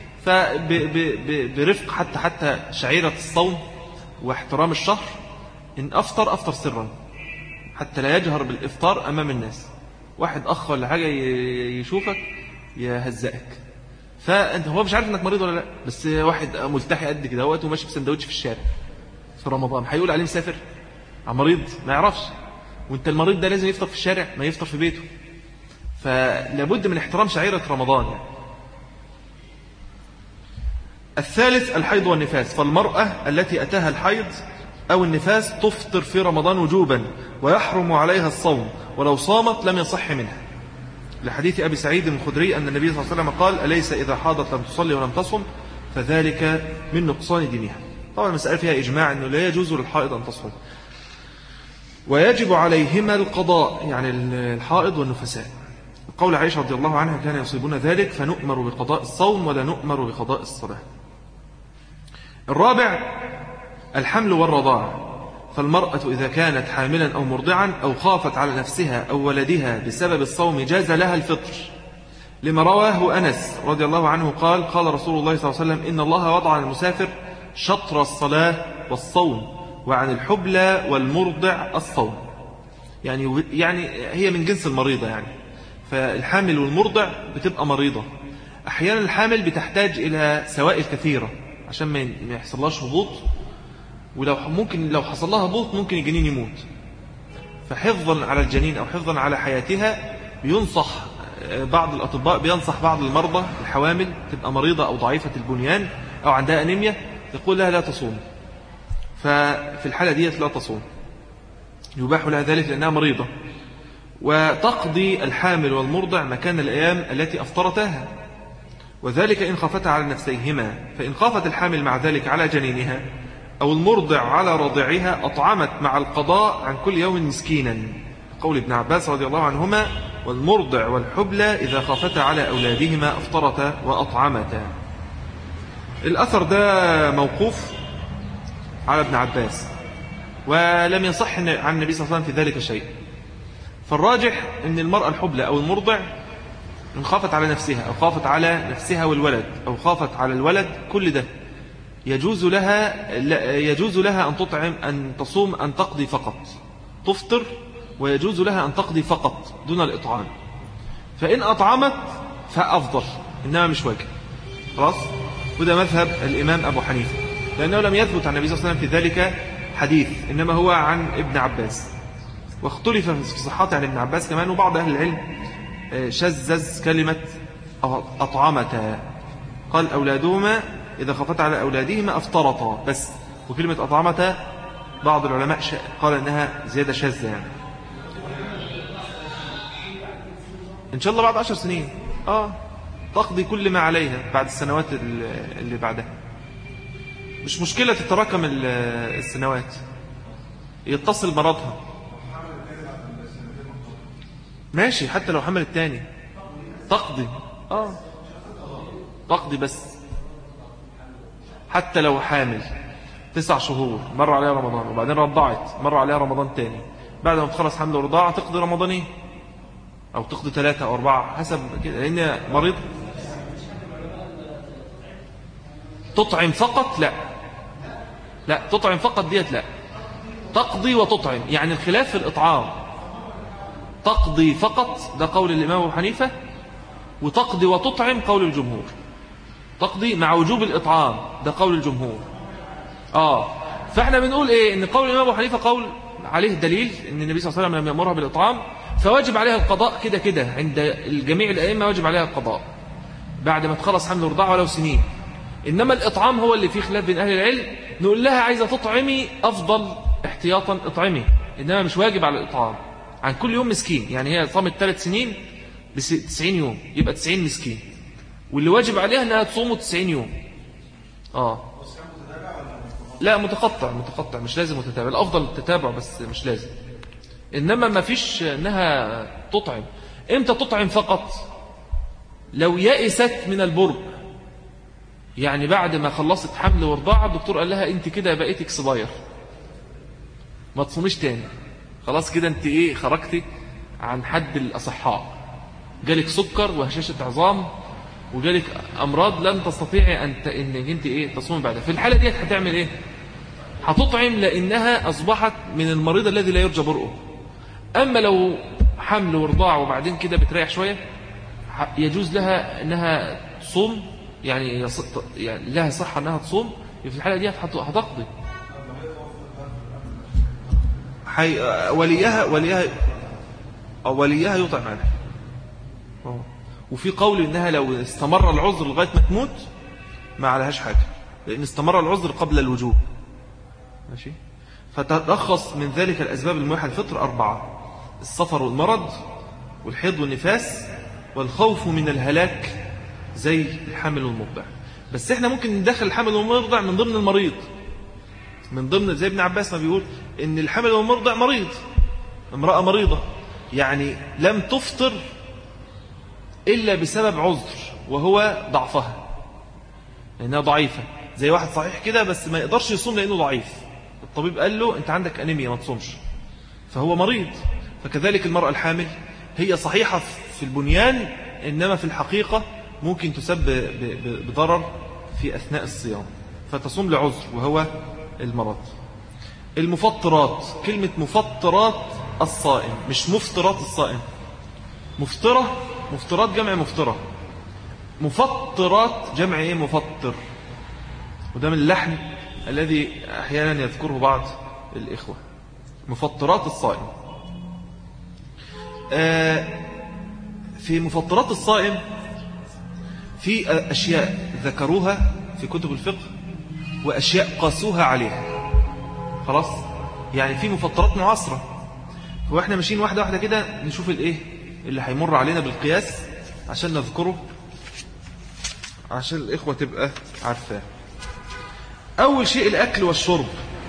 فبرفق حتى شعيرة الصوم واحترام الشهر، ان افطر سرا حتى لا يجهر بالافطار امام الناس. واحد اخ ولا حاجه يشوفك يهزئك، فانت هو مش عارف انك مريض ولا لا، بس واحد ملتحي قد كده وماشي بسندوتش في الشارع في رمضان، هيقول عليه مسافر؟ مريض؟ ما يعرفش. وانت المريض ده لازم يفطر في الشارع، ما يفطر في بيته. فلابد من احترام شعيرة رمضان يعني. الثالث الحيض والنفاس، فالمرأة التي أتاها الحيض أو النفاس تفطر في رمضان وجوبا، ويحرم عليها الصوم، ولو صامت لم يصح منها، لحديث أبي سعيد الخدري أن النبي صلى الله عليه وسلم قال أليس إذا حاضت لم تصلي ولم تصم فذلك من نقصان دينها. طبعا المسألة فيها إجماع أنه لا يجوز للحائض أن تصوم. ويجب عليهما القضاء، يعني الحائض والنفساء. قول عائشة رضي الله عنها كان يصيبون ذلك فنؤمر بقضاء الصوم ولا نؤمر بقضاء الصلاة. الرابع الحمل والرضاع. فالمرأة إذا كانت حاملا أو مرضعا أو خافت على نفسها أو ولدها بسبب الصوم جاز لها الفطر، لما رواه أنس رضي الله عنه قال قال رسول الله صلى الله عليه وسلم إن الله وضع عن المسافر شطر الصلاة والصوم وعن الحبلى والمرضع الصوم. يعني هي من جنس المريضة، يعني فالحامل والمرضع بتبقى مريضة. أحيانا الحامل بتحتاج إلى سوائل كثيرة عشان ما يحصلهاش هبوط، ولو ممكن لو حصل لها هبوط ممكن الجنين يموت. فحفظا على الجنين أو حفظا على حياتها بينصح بعض الأطباء، بينصح بعض المرضى الحوامل تبقى مريضة أو ضعيفة البنيان أو عندها أنيميا، يقول لها لا تصوم. ففي الحالة دي لا تصوم، يباح لها ذلك لأنها مريضة. وتقضي الحامل والمرضع مكان الأيام التي أفطرتها، وذلك إن خافتا على نفسيهما. فإن خافت الحامل مع ذلك على جنينها أو المرضع على رضعها أطعمت مع القضاء عن كل يوم مسكينا، قول ابن عباس رضي الله عنهما والمرضع والحبلى إذا خافتا على أولادهما أفطرتا وأطعمتا. الأثر ده موقوف على ابن عباس ولم يصح عن النبي صلى الله عليه وسلم في ذلك شيء. فالراجح أن المرأة الحبلى أو المرضع إن خافت على نفسها أو خافت على نفسها والولد أو خافت على الولد، كل ده يجوز لها أن تطعم، أن تصوم، أن تقضي فقط، تفطر، ويجوز لها أن تقضي فقط دون الإطعام. فإن أطعمت فأفضل، إنما مش واجب. خلاص، وده مذهب الإمام أبو حنيفة، لأنه لم يثبت عن النبي صلى الله عليه وسلم في ذلك حديث، إنما هو عن ابن عباس. واختلف في صحته عن ابن عباس كمان، وبعض أهل العلم شزز كلمة أطعمتا، قال أولادهما إذا خفت على أولادهما أفطرتا بس، وكلمة أطعمتا بعض العلماء قال أنها زيادة شاذة، يعني إن شاء الله بعد 10 سنين تقضي كل ما عليها بعد السنوات اللي بعدها. مش مشكلة تتراكم السنوات، يتصل مرضها ماشي، حتى لو حمل التاني تقضي تقضي بس. حتى لو حامل 9 شهور مر عليها رمضان وبعدين رضعت مر عليها رمضان تاني، بعد ما تخلص حمل ورضاعة تقضي رمضانين أو تقضي 3 أو 4 حسب كده، لأن مريض. تطعم فقط لا تطعم فقط ديت لا، تقضي وتطعم، يعني الخلاف في الإطعام. تقضي فقط ده قول الإمام أبو حنيفة، وتقضي وتطعم قول الجمهور. تقضي مع وجوب الإطعام ده قول الجمهور. فاحنا بنقول ايه، ان قول الإمام أبو حنيفة قول عليه دليل ان النبي صلى الله عليه وسلم لم يأمرها بالإطعام، فواجب عليها القضاء كده عند الجميع الأئمة، واجب عليها القضاء بعد ما تخلص حمل ورضاعة ولو سنين. إنما الإطعام هو اللي فيه خلاف بين أهل العلم، نقول لها عايزة تطعمي أفضل احتياطا اطعمي، إنما مش واجب على الإطعام عن كل يوم مسكين. يعني هي صامت 3 سنين ب90 يوم يبقى 90 مسكين، واللي واجب عليها أنها تصومه 90 يوم. لا متقطع مش لازم متتابع، الأفضل التتابع بس مش لازم. إنما ما فيش أنها تطعم. إمتى تطعم فقط؟ لو يأست من البرء، يعني بعد ما خلصت حمل ورضاعة الدكتور قال لها انت كده بقيتك صغير ما تصوميش تاني، خلاص كده انت خرجتي عن حد الأصحاء، جالك سكر وهشاشة عظام وجالك أمراض لن تستطيعي انك انت تصومي بعدها. في الحالة دي هتعمل ايه؟ هتطعم، لأنها أصبحت من المريض الذي لا يرجى برؤه. أما لو حمل ورضاعة وبعدين كده بتريح شوية، يجوز لها انها تصوم، يعني لها صحة أنها تصوم. في الحالة دي هتقضي. وليها يطعم عنها. وفي قول إنها لو استمر العذر لغاية ما تموت ما عليهاش حاجة، لأن استمر العذر قبل الوجوب. ماشي. فتتلخص من ذلك الأسباب المبيحة للفطر 4: السفر والمرض والحيض والنفاس والخوف من الهلاك زي الحامل والمرضع. بس احنا ممكن ندخل الحامل والمرضع من ضمن المريض، من ضمن زي ابن عباس ما بيقول ان الحامل والمرضع مريض، امرأة مريضة يعني لم تفطر إلا بسبب عذر وهو ضعفها، لأنها ضعيفة، زي واحد صحيح كده بس ما يقدرش يصوم لأنه ضعيف، الطبيب قال له أنت عندك أنيميا ما تصومش، فهو مريض. فكذلك المرأة الحامل هي صحيحة في البنيان، إنما في الحقيقة ممكن تسبب بضرر في أثناء الصيام، فتصوم لعذر وهو المرض. المفطرات، كلمة مفطرات الصائم مش مفطرات الصائم. مفطرات جمع مفطرة، مفطرات جمع ايه؟ مفطر. وده من اللحن الذي احيانا يذكره بعض الاخوة. مفطرات الصائم. في مفطرات الصائم في اشياء ذكروها في كتب الفقه واشياء قاسوها عليها. خلاص، يعني في مفطرات معاصرة، واحنا ماشيين واحدة واحدة كده نشوف الايه اللي هيمر علينا بالقياس عشان نذكره، عشان الإخوة تبقى عارفاه. أول شيء الأكل والشرب،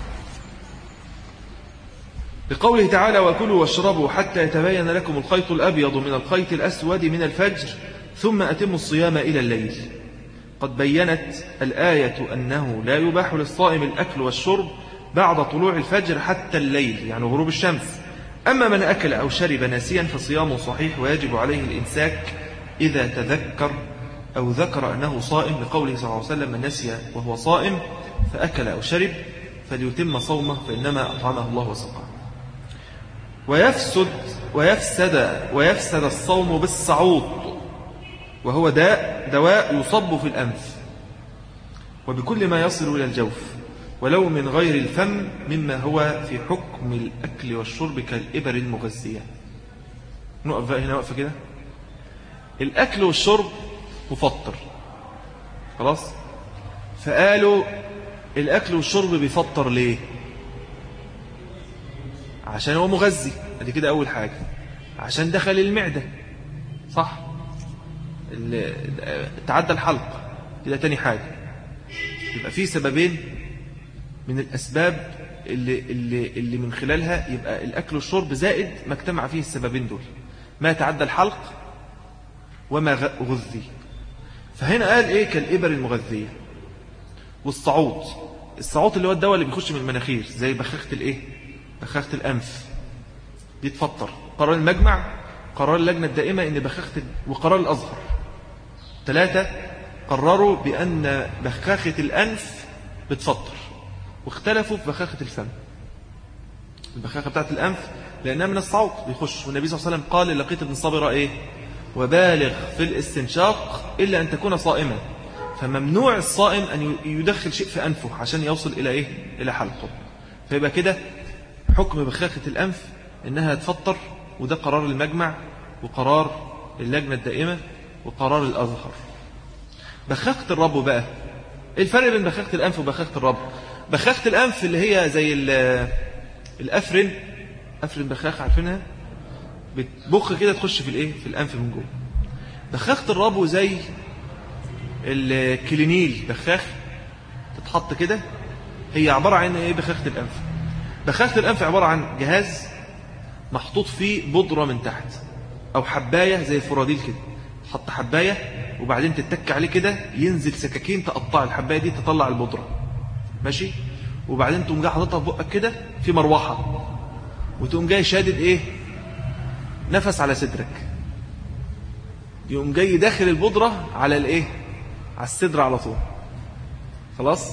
بقوله تعالى وكلوا واشربوا حتى يتبين لكم الخيط الأبيض من الخيط الأسود من الفجر ثم أتموا الصيام إلى الليل. قد بيّنت الآية أنه لا يباح للصائم الأكل والشرب بعد طلوع الفجر حتى الليل، يعني غروب الشمس. أما من أكل أو شرب ناسيا فصيامه صحيح ويجب عليه الإمساك إذا تذكر أو ذكر أنه صائم، لقوله صلى الله عليه وسلم من نسي وهو صائم فأكل أو شرب فليتم صومه فإنما أطعمه الله وسقاه. ويفسد الصوم بالصعوط، وهو دواء يصب في الأنف وبكل ما يصل إلى الجوف ولو من غير الفم مما هو في حكم الأكل والشرب كالإبر المغذية. نقف بقى هنا وقفة كده. الأكل والشرب مفطر، خلاص، فقالوا الأكل والشرب بيفطر ليه؟ عشان هو مغذي، ادي كده أول حاجة، عشان دخل المعدة، صح، تعدى الحلق، كده تاني حاجة. يبقى في سببين من الأسباب اللي من خلالها يبقى الأكل والشرب زائد ما اجتمع فيه السببين دول، ما تعدى الحلق وما غذي. فهنا قال إيه؟ كالإبر المغذية. والصعوط، الصعوط اللي هو الدواء اللي بيخش من المناخير زي بخاخة الإيه؟ بخاخة الأنف، دي تفطر. قرار المجمع، قرار اللجنة الدائمة إن وقرار الأزهر 3 قرروا بأن بخاخة الأنف بتفطر، واختلفوا في بخاخة الفم. البخاخة بتاعت الأنف لأنها من الصعوط بيخش، والنبي صلى الله عليه وسلم قال لقيت ابن صابرة إيه؟ وبالغ في الاستنشاق إلا أن تكون صائما. فممنوع الصائم أن يدخل شيء في أنفه عشان يوصل إلى إيه؟ إلى حلقه. فيبقى كده حكم بخاخة الأنف إنها تفطر، وده قرار المجمع وقرار اللجنة الدائمة وقرار الأزهر. بخاخة الرب بقى، إيه الفرق بين بخاخة الأنف وبخاخة الرب؟ بخاخة الأنف اللي هي زي الأفرن، أفرن بخاخة عارفينها، بتبخ كده تخش في الإيه؟ في الأنف من جوه. بخاخة الرب زي الكلينيل، بخاخ تتحط كده، هي عبارة عن إيه؟ بخاخة الأنف. بخاخة الأنف عبارة عن جهاز محطوط فيه بودرة من تحت أو حباية زي الفراديل كده، تحط حباية وبعدين تتك عليه كده، ينزل سكاكين تقطع الحباية دي تطلع البودرة، ماشي، وبعدين تقوم جاي حاططها في بقك كده في مروحة، وتقوم جاي شادد إيه؟ نفس على صدرك، يقوم جاي داخل البودرة على الإيه؟ على الصدر على طول. خلاص،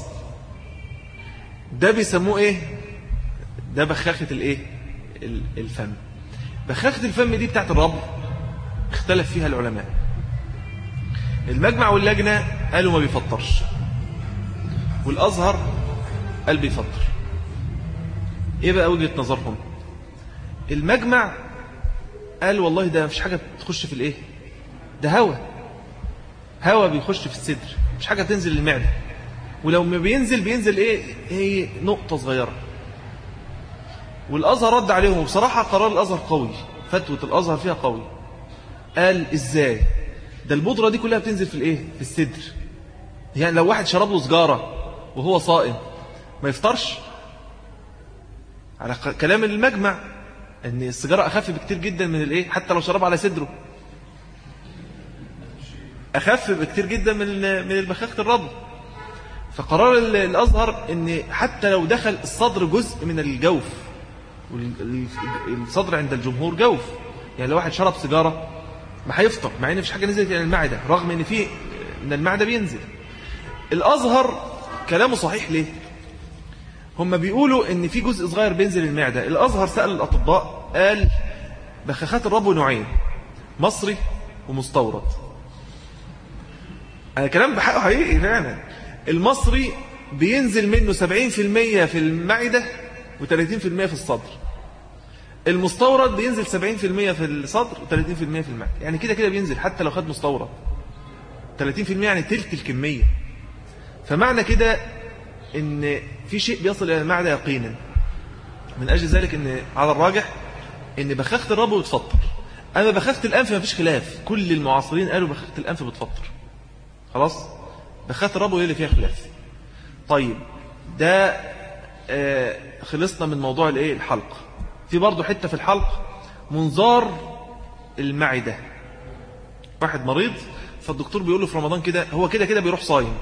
ده بيسموه إيه؟ ده بخاخة الإيه؟ الفم. بخاخة الفم دي بتاعت الرب اختلف فيها العلماء. المجمع واللجنة قالوا ما بيفطرش، والأزهر قال بيفطر. ايه بقى وجهة نظرهم؟ المجمع قال والله ده مفيش حاجة تخش في الايه، ده هوا بيخش في الصدر، مش حاجة تنزل المعدة، ولو ما بينزل ايه، هي نقطة صغيرة. والأزهر رد عليهم، وبصراحة قرار الأزهر قوي، فتوى الأزهر فيها قوي. قال ازاي؟ ده البودرة دي كلها بتنزل في الايه، في الصدر، يعني لو واحد شرب له سجارة وهو صائم ما يفطرش على كلام المجمع. ان السيجاره اخف بكتير جدا من الايه، حتى لو شرب على صدره اخف بكتير جدا من البخاخه الرضو. فقرار الازهر ان حتى لو دخل الصدر جزء من الجوف، والصدر عند الجمهور جوف، يعني لو واحد شرب سيجاره ما هيفطر، مع ان مفيش حاجه نزلت الى المعده، رغم ان في من المعده بينزل. الازهر كلامه صحيح ليه؟ هم بيقولوا ان في جزء صغير بينزل المعده. الازهر سال الاطباء قال بخاخات الربو نوعين، مصري ومستورد. انا كلام بحقه حقيقي فعلا. المصري بينزل منه 70% في المعده و30% في الصدر. المستورد بينزل 70% في الصدر و30% في المعده، يعني كده كده بينزل حتى لو خد مستورد 30%، يعني تلت الكميه. فمعنى كده ان في شيء بيصل الى المعده يقينا. من اجل ذلك ان على الراجح ان بخاخه الربو بتفطر. اما بخاخه الانف ما فيش خلاف، كل المعاصرين قالوا بخاخه الانف بتفطر. خلاص، بخاخه الربو هي اللي فيها خلاف. طيب ده خلصنا من موضوع الايه الحلق. في برضه حته في الحلق، منظار المعده. واحد مريض فالدكتور بيقول له في رمضان كده، هو كده كده بيروح صايم،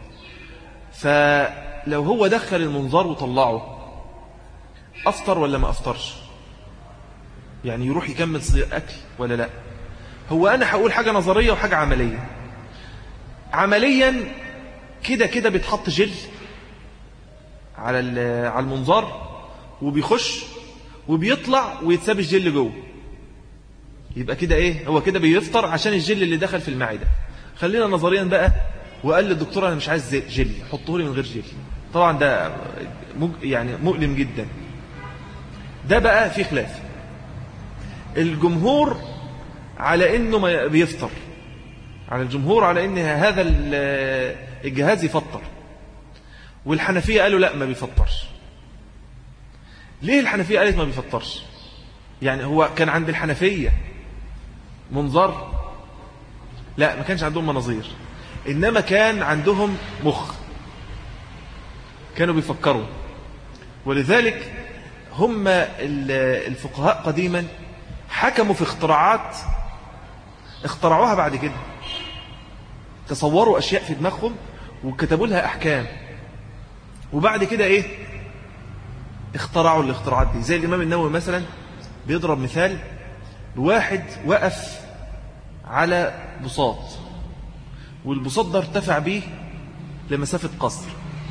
فلو هو دخل المنظار وطلعه افطر ولا ما افطرش؟ يعني يروح يكمل اكل ولا لا؟ هو انا هقول حاجه نظريه وحاجه عمليه. عمليا كده كده بيتحط جل على المنظار وبيخش وبيطلع ويتساب الجل جوه، يبقى كده ايه، هو كده بيفطر عشان الجل اللي دخل في المعده. خلينا نظريا بقى، وقال للدكتور انا مش عايز جل، حطه لي من غير جل. طبعا ده يعني مؤلم جدا. ده بقى في خلاف. الجمهور على انه بيفطر، على الجمهور على ان هذا الجهاز يفطر، والحنفيه قالوا لا ما بيفطرش. ليه الحنفيه قالت ما بيفطرش؟ يعني هو كان عند الحنفيه منظر؟ لا، ما كانش عندهم مناظير، إنما كان عندهم مخ، كانوا بيفكروا. ولذلك هم الفقهاء قديما حكموا في اختراعات اخترعوها بعد كده، تصوروا أشياء في دماغهم وكتبوا لها أحكام، وبعد كده إيه اخترعوا الاختراعات دي. زي الإمام النووي مثلا بيضرب مثال بواحد وقف على بساط، والبساط ده ارتفع بيه لمسافة قصر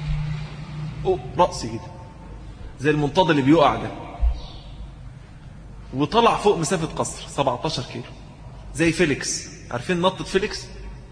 رأسي كده، زي المنطاد اللي بيقع ده، وطلع فوق مسافة قصر 17 كيلو، زي فيليكس. عارفين نطة فيليكس؟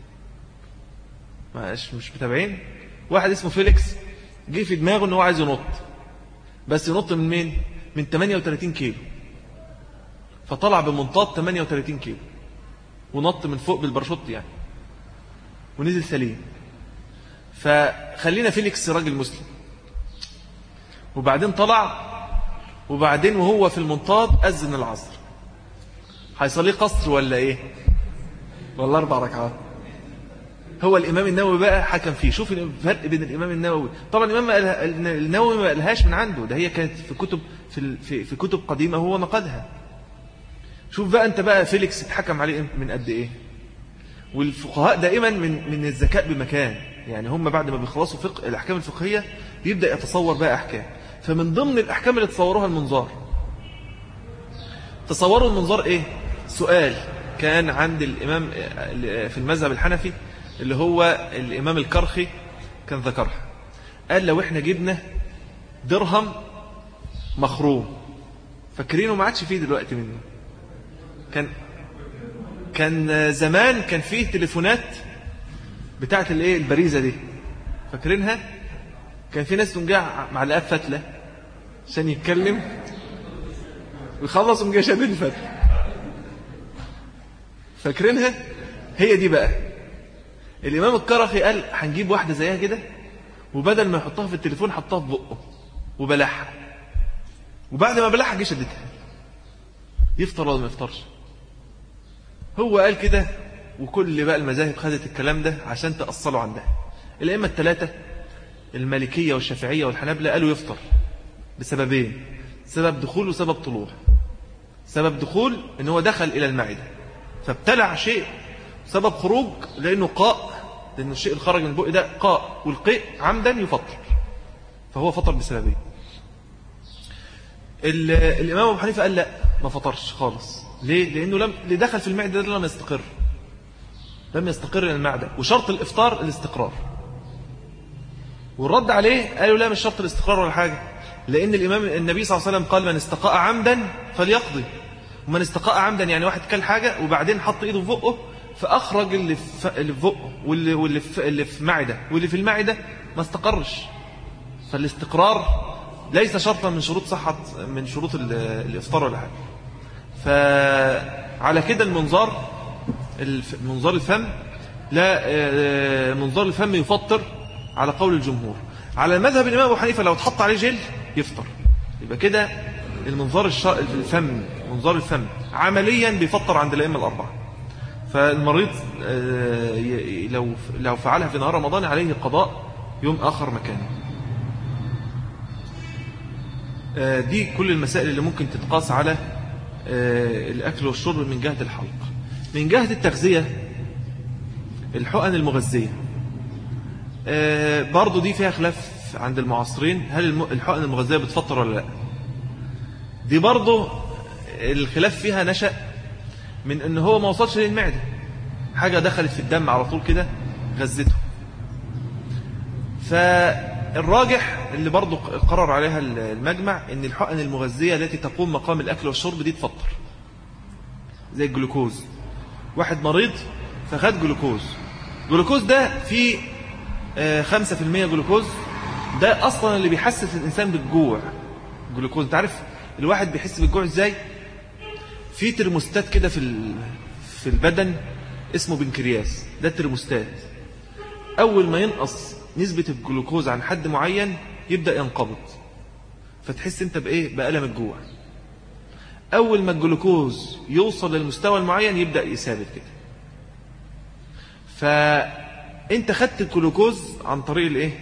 مش متابعين؟ واحد اسمه فيليكس جه في دماغه انه عايز ينط، بس ينط من مين؟ من 38 كيلو. فطلع بمنطاد 38 كيلو ونط من فوق بالباراشوت يعني، ونزل سليم. فخلينا فيليكس راجل مسلم، وبعدين طلع، وبعدين وهو في المنطاد أذن العصر. هيصلي قصر ولا ايه؟ والله 4 ركعات. هو الإمام النووي بقى حكم فيه. شوف الفرق بين الإمام النووي، طبعا الإمام النووي ما قالهاش من عنده، ده هي كانت في كتب في كتب قديمة هو نقدها. شوف بقى انت بقى فيليكس اتحكم عليه من قد ايه. والفقهاء دائما من الذكاء بمكان، يعني هم بعد ما بيخلصوا فقه الأحكام الفقهية بيبدأ يتصور بقى أحكام. فمن ضمن الأحكام اللي تصوروها المنظار. تصوروا المنظار ايه؟ سؤال كان عند الإمام في المذهب الحنفي اللي هو الإمام الكرخي كان ذكرها، قال لو احنا جبنا درهم مخروم، فاكرينه ما عادش فيه دلوقتي منه، كان زمان كان فيه تليفونات بتاعت الايه البريزة دي، فاكرينها؟ كان في ناس تنجع معلقات فتلة عشان يتكلم ويخلص ومجا شادد الفتلة، فاكرينها؟ هي دي بقى. الإمام الكرخي قال هنجيب واحدة زيها كده، وبدل ما يحطها في التليفون حطها في بقه وبلعها، وبعد ما بلعها جه شدتها. يفطر ولا ما يفطرش؟ هو قال كده، وكل بقى المذاهب خدت الكلام ده عشان تأصلوا عندها. الأئمة الثلاثة المالكية والشافعية والحنابلة قالوا يفطر بسببين: سبب دخول وسبب طلوع. سبب دخول إن هو دخل إلى المعدة فابتلع شيء، سبب خروج لأنه قاء، لأن الشيء اللي خرج من البق ده قاء، والقيء عمدا يفطر، فهو فطر بسببه. الإمام أبو حنيفة قال لا ما فطرش خالص. ليه؟ لأنه اللي دخل في المعدة ده لم يستقر المعدة، وشرط الإفطار الاستقرار. والرد عليه قالوا لا مش شرط الاستقرار ولا حاجة، لأن النبي صلى الله عليه وسلم قال من استقاء عمدا فليقضي. ومن استقاء عمدا يعني واحد كل حاجة وبعدين حط إيده في بقه فأخرج اللي في بقه واللي في معدة، واللي في المعدة ما استقرش. فالاستقرار ليس شرطا من شروط صحة من شروط الإفطار ولا حاجة. فعلى كده منظار الفم لا، منظار الفم يفطر على قول الجمهور. على مذهب الإمام أبو حنيفة لو اتحط عليه جل يفطر. يبقى كده منظار الفم عمليا بيفطر عند الأئمة الأربعة. فالمريض لو فعلها في نهار رمضان عليه قضاء يوم آخر مكانه. دي كل المسائل اللي ممكن تتقاس على الأكل والشرب من جهة الحلق. من جهة التغذية، الحقن المغذية برضو دي فيها خلاف عند المعاصرين، هل الحقن المغذية بتفطر ولا لا؟ دي برضو الخلاف فيها نشأ من ان هو ما وصلش للمعدة، حاجة دخلت في الدم على طول كده غذته. فالراجح اللي برضو قرر عليها المجمع ان الحقن المغذية التي تقوم مقام الأكل والشرب دي تفطر، زي الجلوكوز. واحد مريض فخد جلوكوز ده فيه 5% جلوكوز، ده أصلا اللي بيحسس الإنسان بالجوع. جلوكوز انت عارف الواحد بيحس بالجوع ازاي؟ في ترموستات كده في البدن اسمه بنكرياس، ده الترموستات أول ما ينقص نسبة الجلوكوز عن حد معين يبدأ ينقبض، فتحس انت بألم الجوع. أول ما الجلوكوز يوصل للمستوى المعين يبدأ يثابت كده. فانت خدت الجلوكوز عن طريق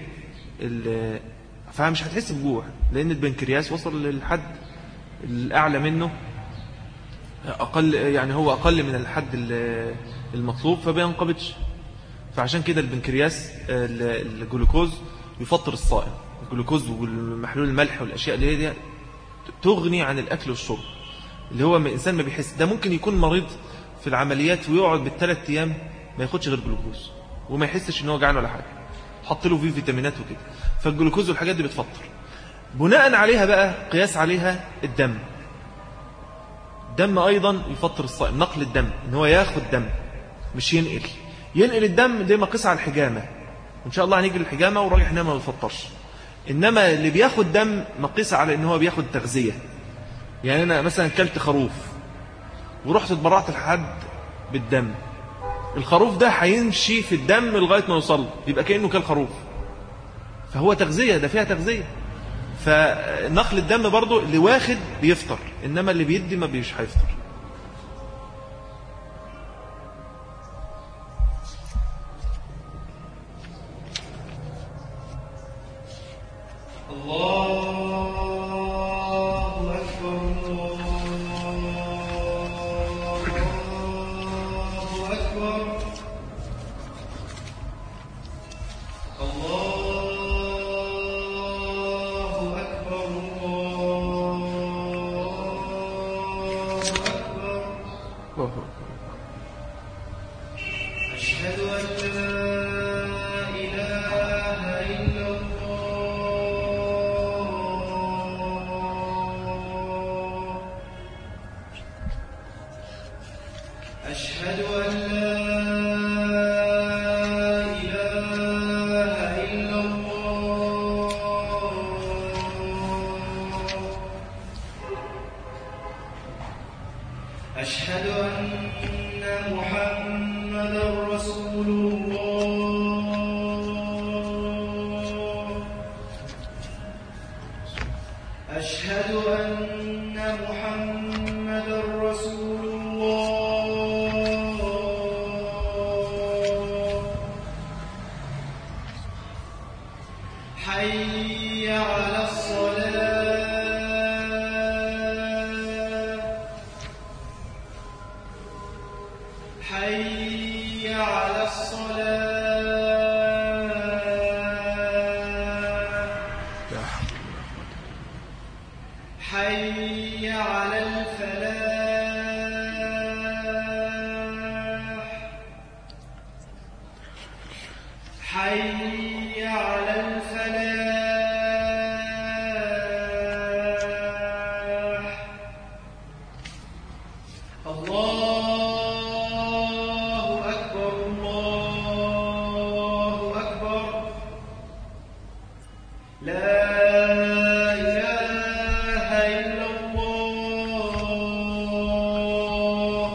فمش هتحس بجوع، لأن البنكرياس وصل للحد الأعلى منه، أقل يعني هو أقل من الحد المطلوب فبينقبضش. فعشان كده البنكرياس الجلوكوز يفطر الصائم. الجلوكوز والمحلول الملح والأشياء اللي هي تغني عن الأكل والشرب، اللي هو الإنسان ما بيحس. ده ممكن يكون مريض في العمليات ويقعد بالثلاث أيام ما ياخدش غير جلوكوز وما يحسش ان هو جعان ولا حاجة، حط له فيه فيتامينات وكده. فالجلوكوز والحاجات دي بتفطر. بناء عليها بقى قياس عليها الدم أيضا يفطر الصائم. نقل الدم، ان هو ياخد دم مش ينقل الدم، دي مقيس على الحجامة. وإن شاء الله هنيجي للحجامة وراجح انها ما بيفطرش. إنما اللي بياخد دم مقيس على ان هو بياخد تغذية. يعني أنا مثلا كلت خروف ورحت اتبرعت لحد بالدم، الخروف ده هيمشي في الدم لغاية ما يوصل، يبقى كأنه كل خروف، فهو تغذية، ده فيها تغذية. فنقل الدم برضو اللي واخد بيفطر، إنما اللي بيدي ما بيش هيفطر. حي على الفلاح حي على الفلاح الله أكبر الله أكبر لا إله إلا الله.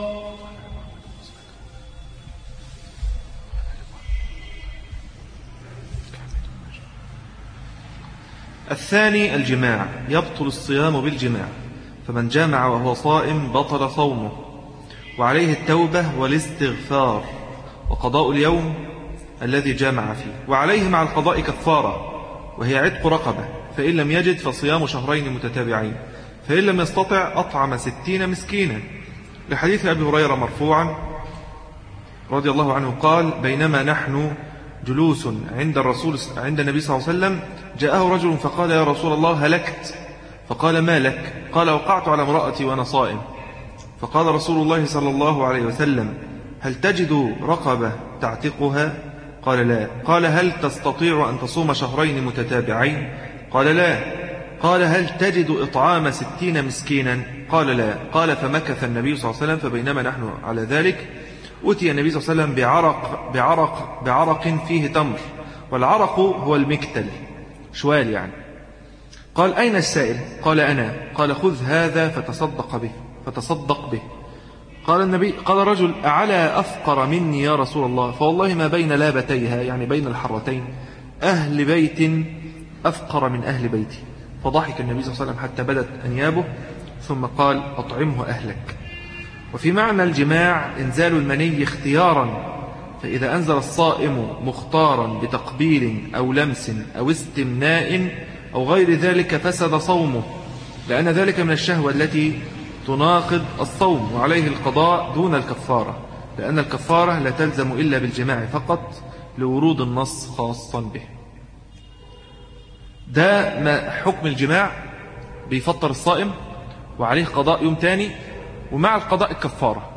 الثاني الجماع، يبطل الصيام بالجماع، فمن جامع وهو صائم بطل صومه، وعليه التوبة والاستغفار وقضاء اليوم الذي جامع فيه، وعليه مع القضاء كفارة وهي عتق رقبة، فإن لم يجد فصيام شهرين متتابعين، فإن لم يستطع أطعم 60 مسكينا، لحديث أبي هريرة مرفوعا رضي الله عنه قال: بينما نحن جلوس عند النبي صلى الله عليه وسلم جاءه رجل فقال: يا رسول الله هلكت. فقال: ما لك؟ قال: وقعت على امرأتي وأنا صائم. فقال رسول الله صلى الله عليه وسلم: هل تجد رقبة تعتقها؟ قال: لا. قال: هل تستطيع أن تصوم شهرين متتابعين؟ قال: لا. قال: هل تجد إطعام 60 مسكينا؟ قال: لا. قال: فمكث النبي صلى الله عليه وسلم، فبينما نحن على ذلك أتي النبي صلى الله عليه وسلم بعرق فيه تمر، والعرق هو المكتل، شوال يعني. قال: أين السائل؟ قال: أنا. قال: خذ هذا فتصدق به. قال الرجل: أعلى أفقر مني يا رسول الله؟ فوالله ما بين لابتيها، يعني بين الحرتين، أهل بيت أفقر من أهل بيتي. فضحك النبي صلى الله عليه وسلم حتى بدت أنيابه، ثم قال: أطعمه أهلك. وفي معنى الجماع إنزال المني اختيارا، فإذا أنزل الصائم مختارا بتقبيل أو لمس أو استمناء أو غير ذلك فسد صومه، لأن ذلك من الشهوة التي تناقض الصوم، وعليه القضاء دون الكفارة، لأن الكفارة لا تلزم إلا بالجماع فقط لورود النص خاصا به. ده ما حكم الجماع، بيفطر الصائم وعليه قضاء يوم تاني، ومع القضاء الكفارة.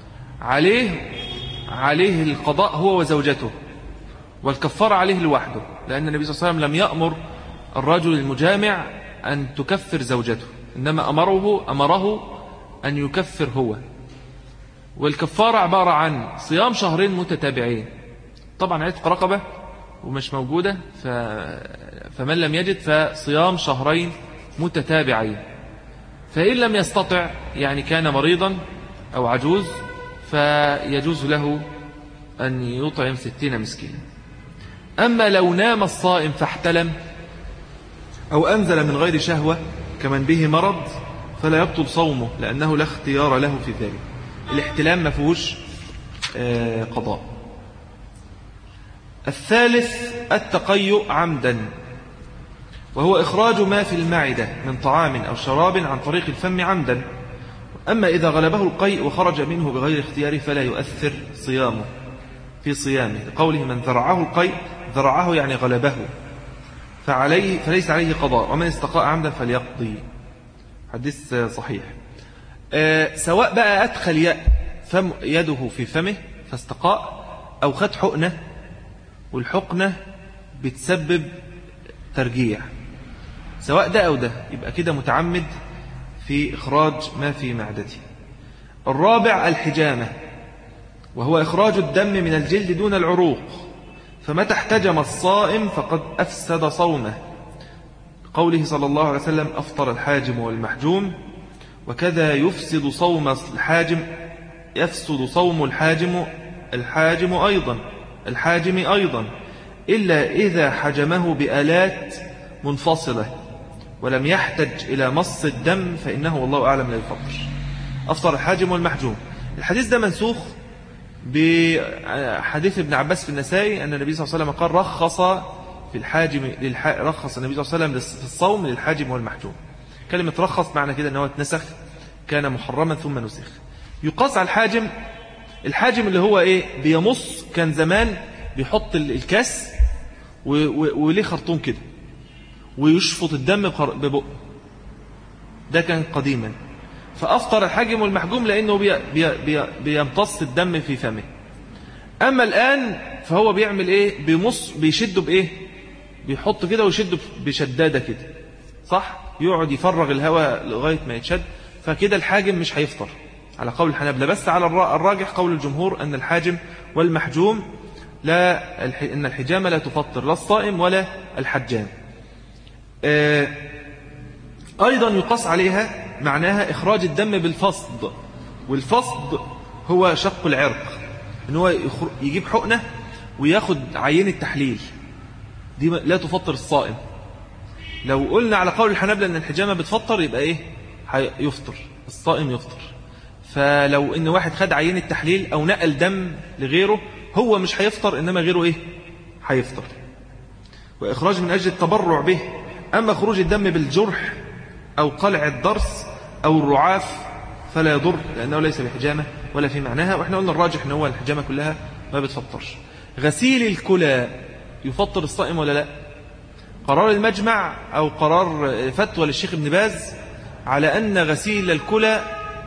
عليه القضاء هو وزوجته، والكفارة عليه لوحده، لأن النبي صلى الله عليه وسلم لم يأمر الرجل المجامع أن تكفر زوجته، إنما أمره أن يكفر هو. والكفارة عبارة عن صيام شهرين متتابعين، طبعا عتق رقبة ومش موجودة، فمن لم يجد فصيام شهرين متتابعين. فإن لم يستطع، يعني كان مريضا أو عجوز، فيجوز له أن يطعم 60 مسكينا. أما لو نام الصائم فاحتلم أو أنزل من غير شهوة كمن به مرض فلا يبطل صومه، لأنه لا اختيار له في ذلك. الاحتلام ما فيهوش قضاء. الثالث التقيؤ عمدا، وهو إخراج ما في المعدة من طعام أو شراب عن طريق الفم عمدا. أما إذا غلبه القيء وخرج منه بغير اختياره فلا يؤثر في صيامه، لقوله: من ذرعه القيء، ذرعه يعني غلبه، فليس عليه قضاء، ومن استقاء عمدا فليقضي. حديث صحيح. سواء بقى أدخل يده في فمه فاستقاء، أو خد حقنة، والحقنة بتسبب ترجيع، سواء ده أو ده، يبقى كده متعمد في إخراج ما في معدته. الرابع الحجامة، وهو إخراج الدم من الجلد دون العروق، فمتى احتجم الصائم فقد أفسد صومه، قوله صلى الله عليه وسلم: أفطر الحاجم والمحجوم. وكذا يفسد صوم الحاجم أيضا إلا إذا حجمه بآلات منفصلة ولم يحتج إلى مص الدم، فإنه والله أعلم لا يفطر. أفطر الحاجم والمحجوم. الحديث ده منسوخ بحديث ابن عباس في النسائي أن النبي صلى الله عليه وسلم قال: رخص النبي صلى الله عليه وسلم في الصوم للحاجم والمحجوم. كلمة رخص معنى كده أنه اتنسخ، كان محرما ثم نسخ. يقاس على الحاجم اللي هو إيه؟ بيمص، كان زمان بيحط الكاس وليه خرطوم كده ويشفط الدم ببقه، ده كان قديما. فأفطر الحاجم والمحجوم لأنه بيمتص الدم في فمه. أما الآن فهو بيعمل إيه؟ بيشده بإيه؟ بيحط كده ويشده بشدادة كده، صح؟ يقعد يفرغ الهواء لغاية ما يتشد، فكده الحاجم مش هيفطر على قول الحنابلة. بس على الراجح قول الجمهور أن الحاجم والمحجوم إن الحجامة لا تفطر لا الصائم ولا الحجام. أيضا يقاس عليها معناها إخراج الدم بالفصد، والفصد هو شق العرق، إن هو يجيب حقنة وياخد عينة تحليل، دي لا تفطر الصائم. لو قلنا على قول الحنابلة أن الحجامة بتفطر يبقى إيه؟ يفطر الصائم، يفطر. فلو إن واحد خد عينة تحليل أو نقل دم لغيره هو مش هيفطر، إنما غيره إيه؟ هيفطر. وإخراج من أجل التبرع به. أما خروج الدم بالجرح أو قلع الضرس أو الرعاف فلا يضر، لأنه ليس بحجامة ولا في معناها. وإحنا قلنا الراجح أنه الحجامة كلها ما بتفطرش. غسيل الكلى يفطر الصائم ولا لا؟ قرار المجمع أو قرار فتوى للشيخ ابن باز على أن غسيل الكلى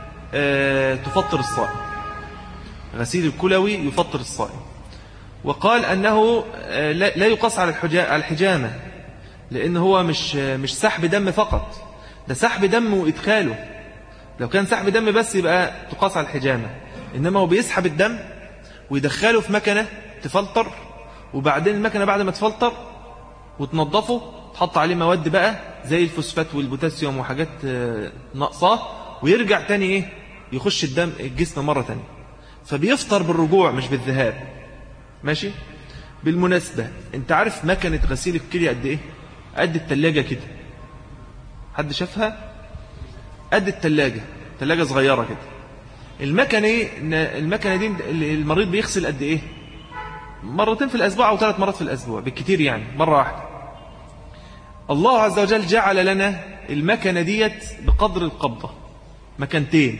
تفطر الصائم، غسيل الكلوي يفطر الصائم. وقال أنه لا يقاس على الحجامة، لأنه هو مش سحب دم فقط، ده سحب دم وإدخاله. لو كان سحب دم بس يبقى تقاس على الحجامة، إنما هو بيسحب الدم ويدخله في مكنة تفلتر، وبعدين المكنة بعد ما تفلتر وتنظفه تحط عليه مواد بقى زي الفوسفات والبوتاسيوم وحاجات ناقصاه، ويرجع تاني إيه؟ يخش الجسم مرة تانية. فبيفطر بالرجوع مش بالذهاب. ماشي؟ بالمناسبة انت عارف مكنة غسيل الكلى قد ايه؟ قد التلاجة كده. حد شافها؟ قد التلاجة صغيرة كده. المكنة دي المريض بيغسل قد ايه؟ مرتين في الأسبوع أو 3 مرات في الأسبوع بالكتير، يعني مرة واحدة. الله عز وجل جعل لنا المكنة ديت بقدر القبضة، مكنتين،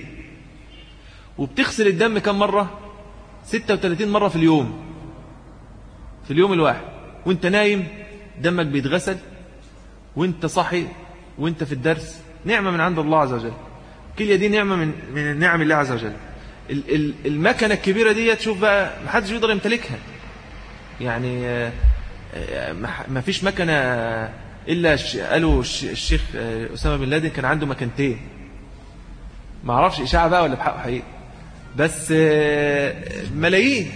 وبتغسل الدم كم مرة؟ 36 مرة في اليوم، في اليوم الواحد. وانت نايم دمك بيتغسل، وانت صاحي، وانت في الدرس. نعمة من عند الله عز وجل. الكلية دي نعمة من نعم الله عز وجل. المكنة الكبيرة دي تشوف بقى محدش يقدر يمتلكها، يعني ما فيش مكنة إلا قالوا الشيخ أسامة بن لادن كان عنده مكنتين، ما اعرفش إشاعة بقى ولا بحقه حقيقي، بس ملايين،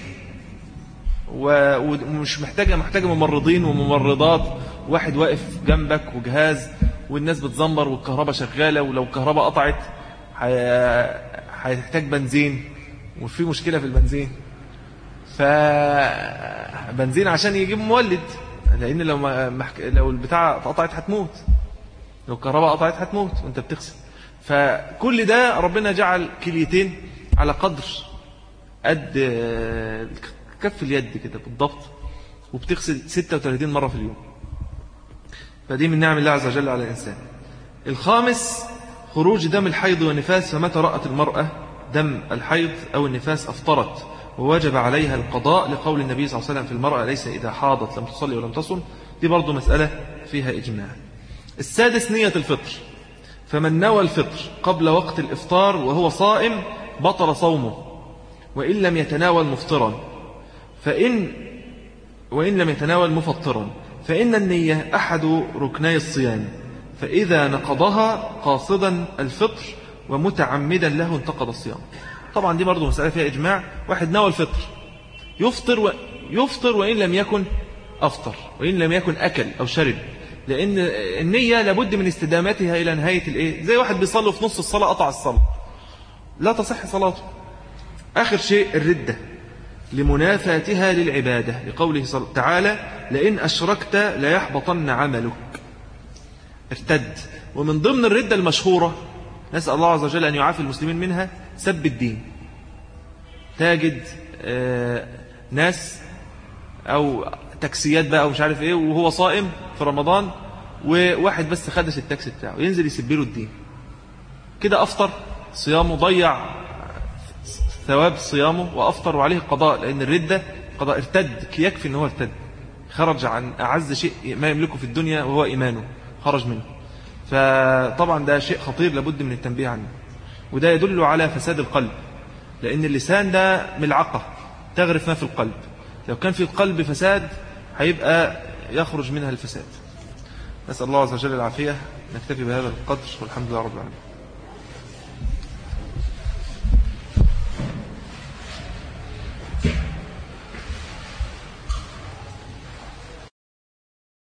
ومش محتاجة ممرضين وممرضات، واحد واقف جنبك وجهاز، والناس بتزمر والكهرباء شغالة، ولو الكهرباء قطعت هتحتاج بنزين، وفي مشكلة في البنزين، فبنزين عشان يجيب مولد، لأن لو البتاعة قطعت هتموت، لو الكهرباء قطعت هتموت وانت بتغسل. فكل ده ربنا جعل كليتين على قدر قد كف اليد كده بالضبط، وبتغسل 36 مرة في اليوم. فدي من نعم الله عز وجل على الإنسان. الخامس خروج دم الحيض والنفاس. فمتى رأت المرأة دم الحيض أو النفاس أفطرت ووجب عليها القضاء، لقول النبي صلى الله عليه وسلم في المرأة ليس إذا حاضت لم تصلي ولم تصم. دي برضو مسألة فيها إجماع. السادس نية الفطر. فمن نوى الفطر قبل وقت الإفطار وهو صائم بطل صومه، وإن لم يتناول مفطرا، وإن لم يتناول مفطرا، فإن النية أحد ركني الصيام، فإذا نقضها قاصدا الفطر ومتعمدا له انتقض الصيام. طبعا دي برضو مسألة فيها إجماع. واحد نوى الفطر يفطر وإن لم يكن أفطر، وإن لم يكن أكل أو شرب، لأن النية لابد من استدامتها إلى نهاية الإيه. زي واحد بيصلي في نص الصلاة قطع الصلاة، لا تصح صلاته. آخر شيء الردة لمنافاتها للعبادة، لقوله تعالى لئن أشركت ليحبطن عملك. ارتد. ومن ضمن الردة المشهورة نسأل الله عز وجل أن يعافي المسلمين منها سب الدين. تجد ناس أو تاكسيات بقى ومش عارف إيه، وهو صائم في رمضان، وواحد بس خدش التاكسي بتاعه ينزل يسبله الدين، كده أفطر صيامه، ضيع ثواب صيامه وأفطر وعليه قضاء، لأن الردة قضاء. ارتد، يكفي أنه ارتد، خرج عن أعز شيء ما يملكه في الدنيا وهو إيمانه، خرج منه. فطبعا ده شيء خطير لابد من التنبيه عنه، وده يدل على فساد القلب، لأن اللسان ده ملعقة تغرف ما في القلب، لو كان في القلب فساد هيبقى يخرج منها الفساد. نسأل الله عز وجل العافية. نكتفي بهذا القدر والحمد لله رب العالمين.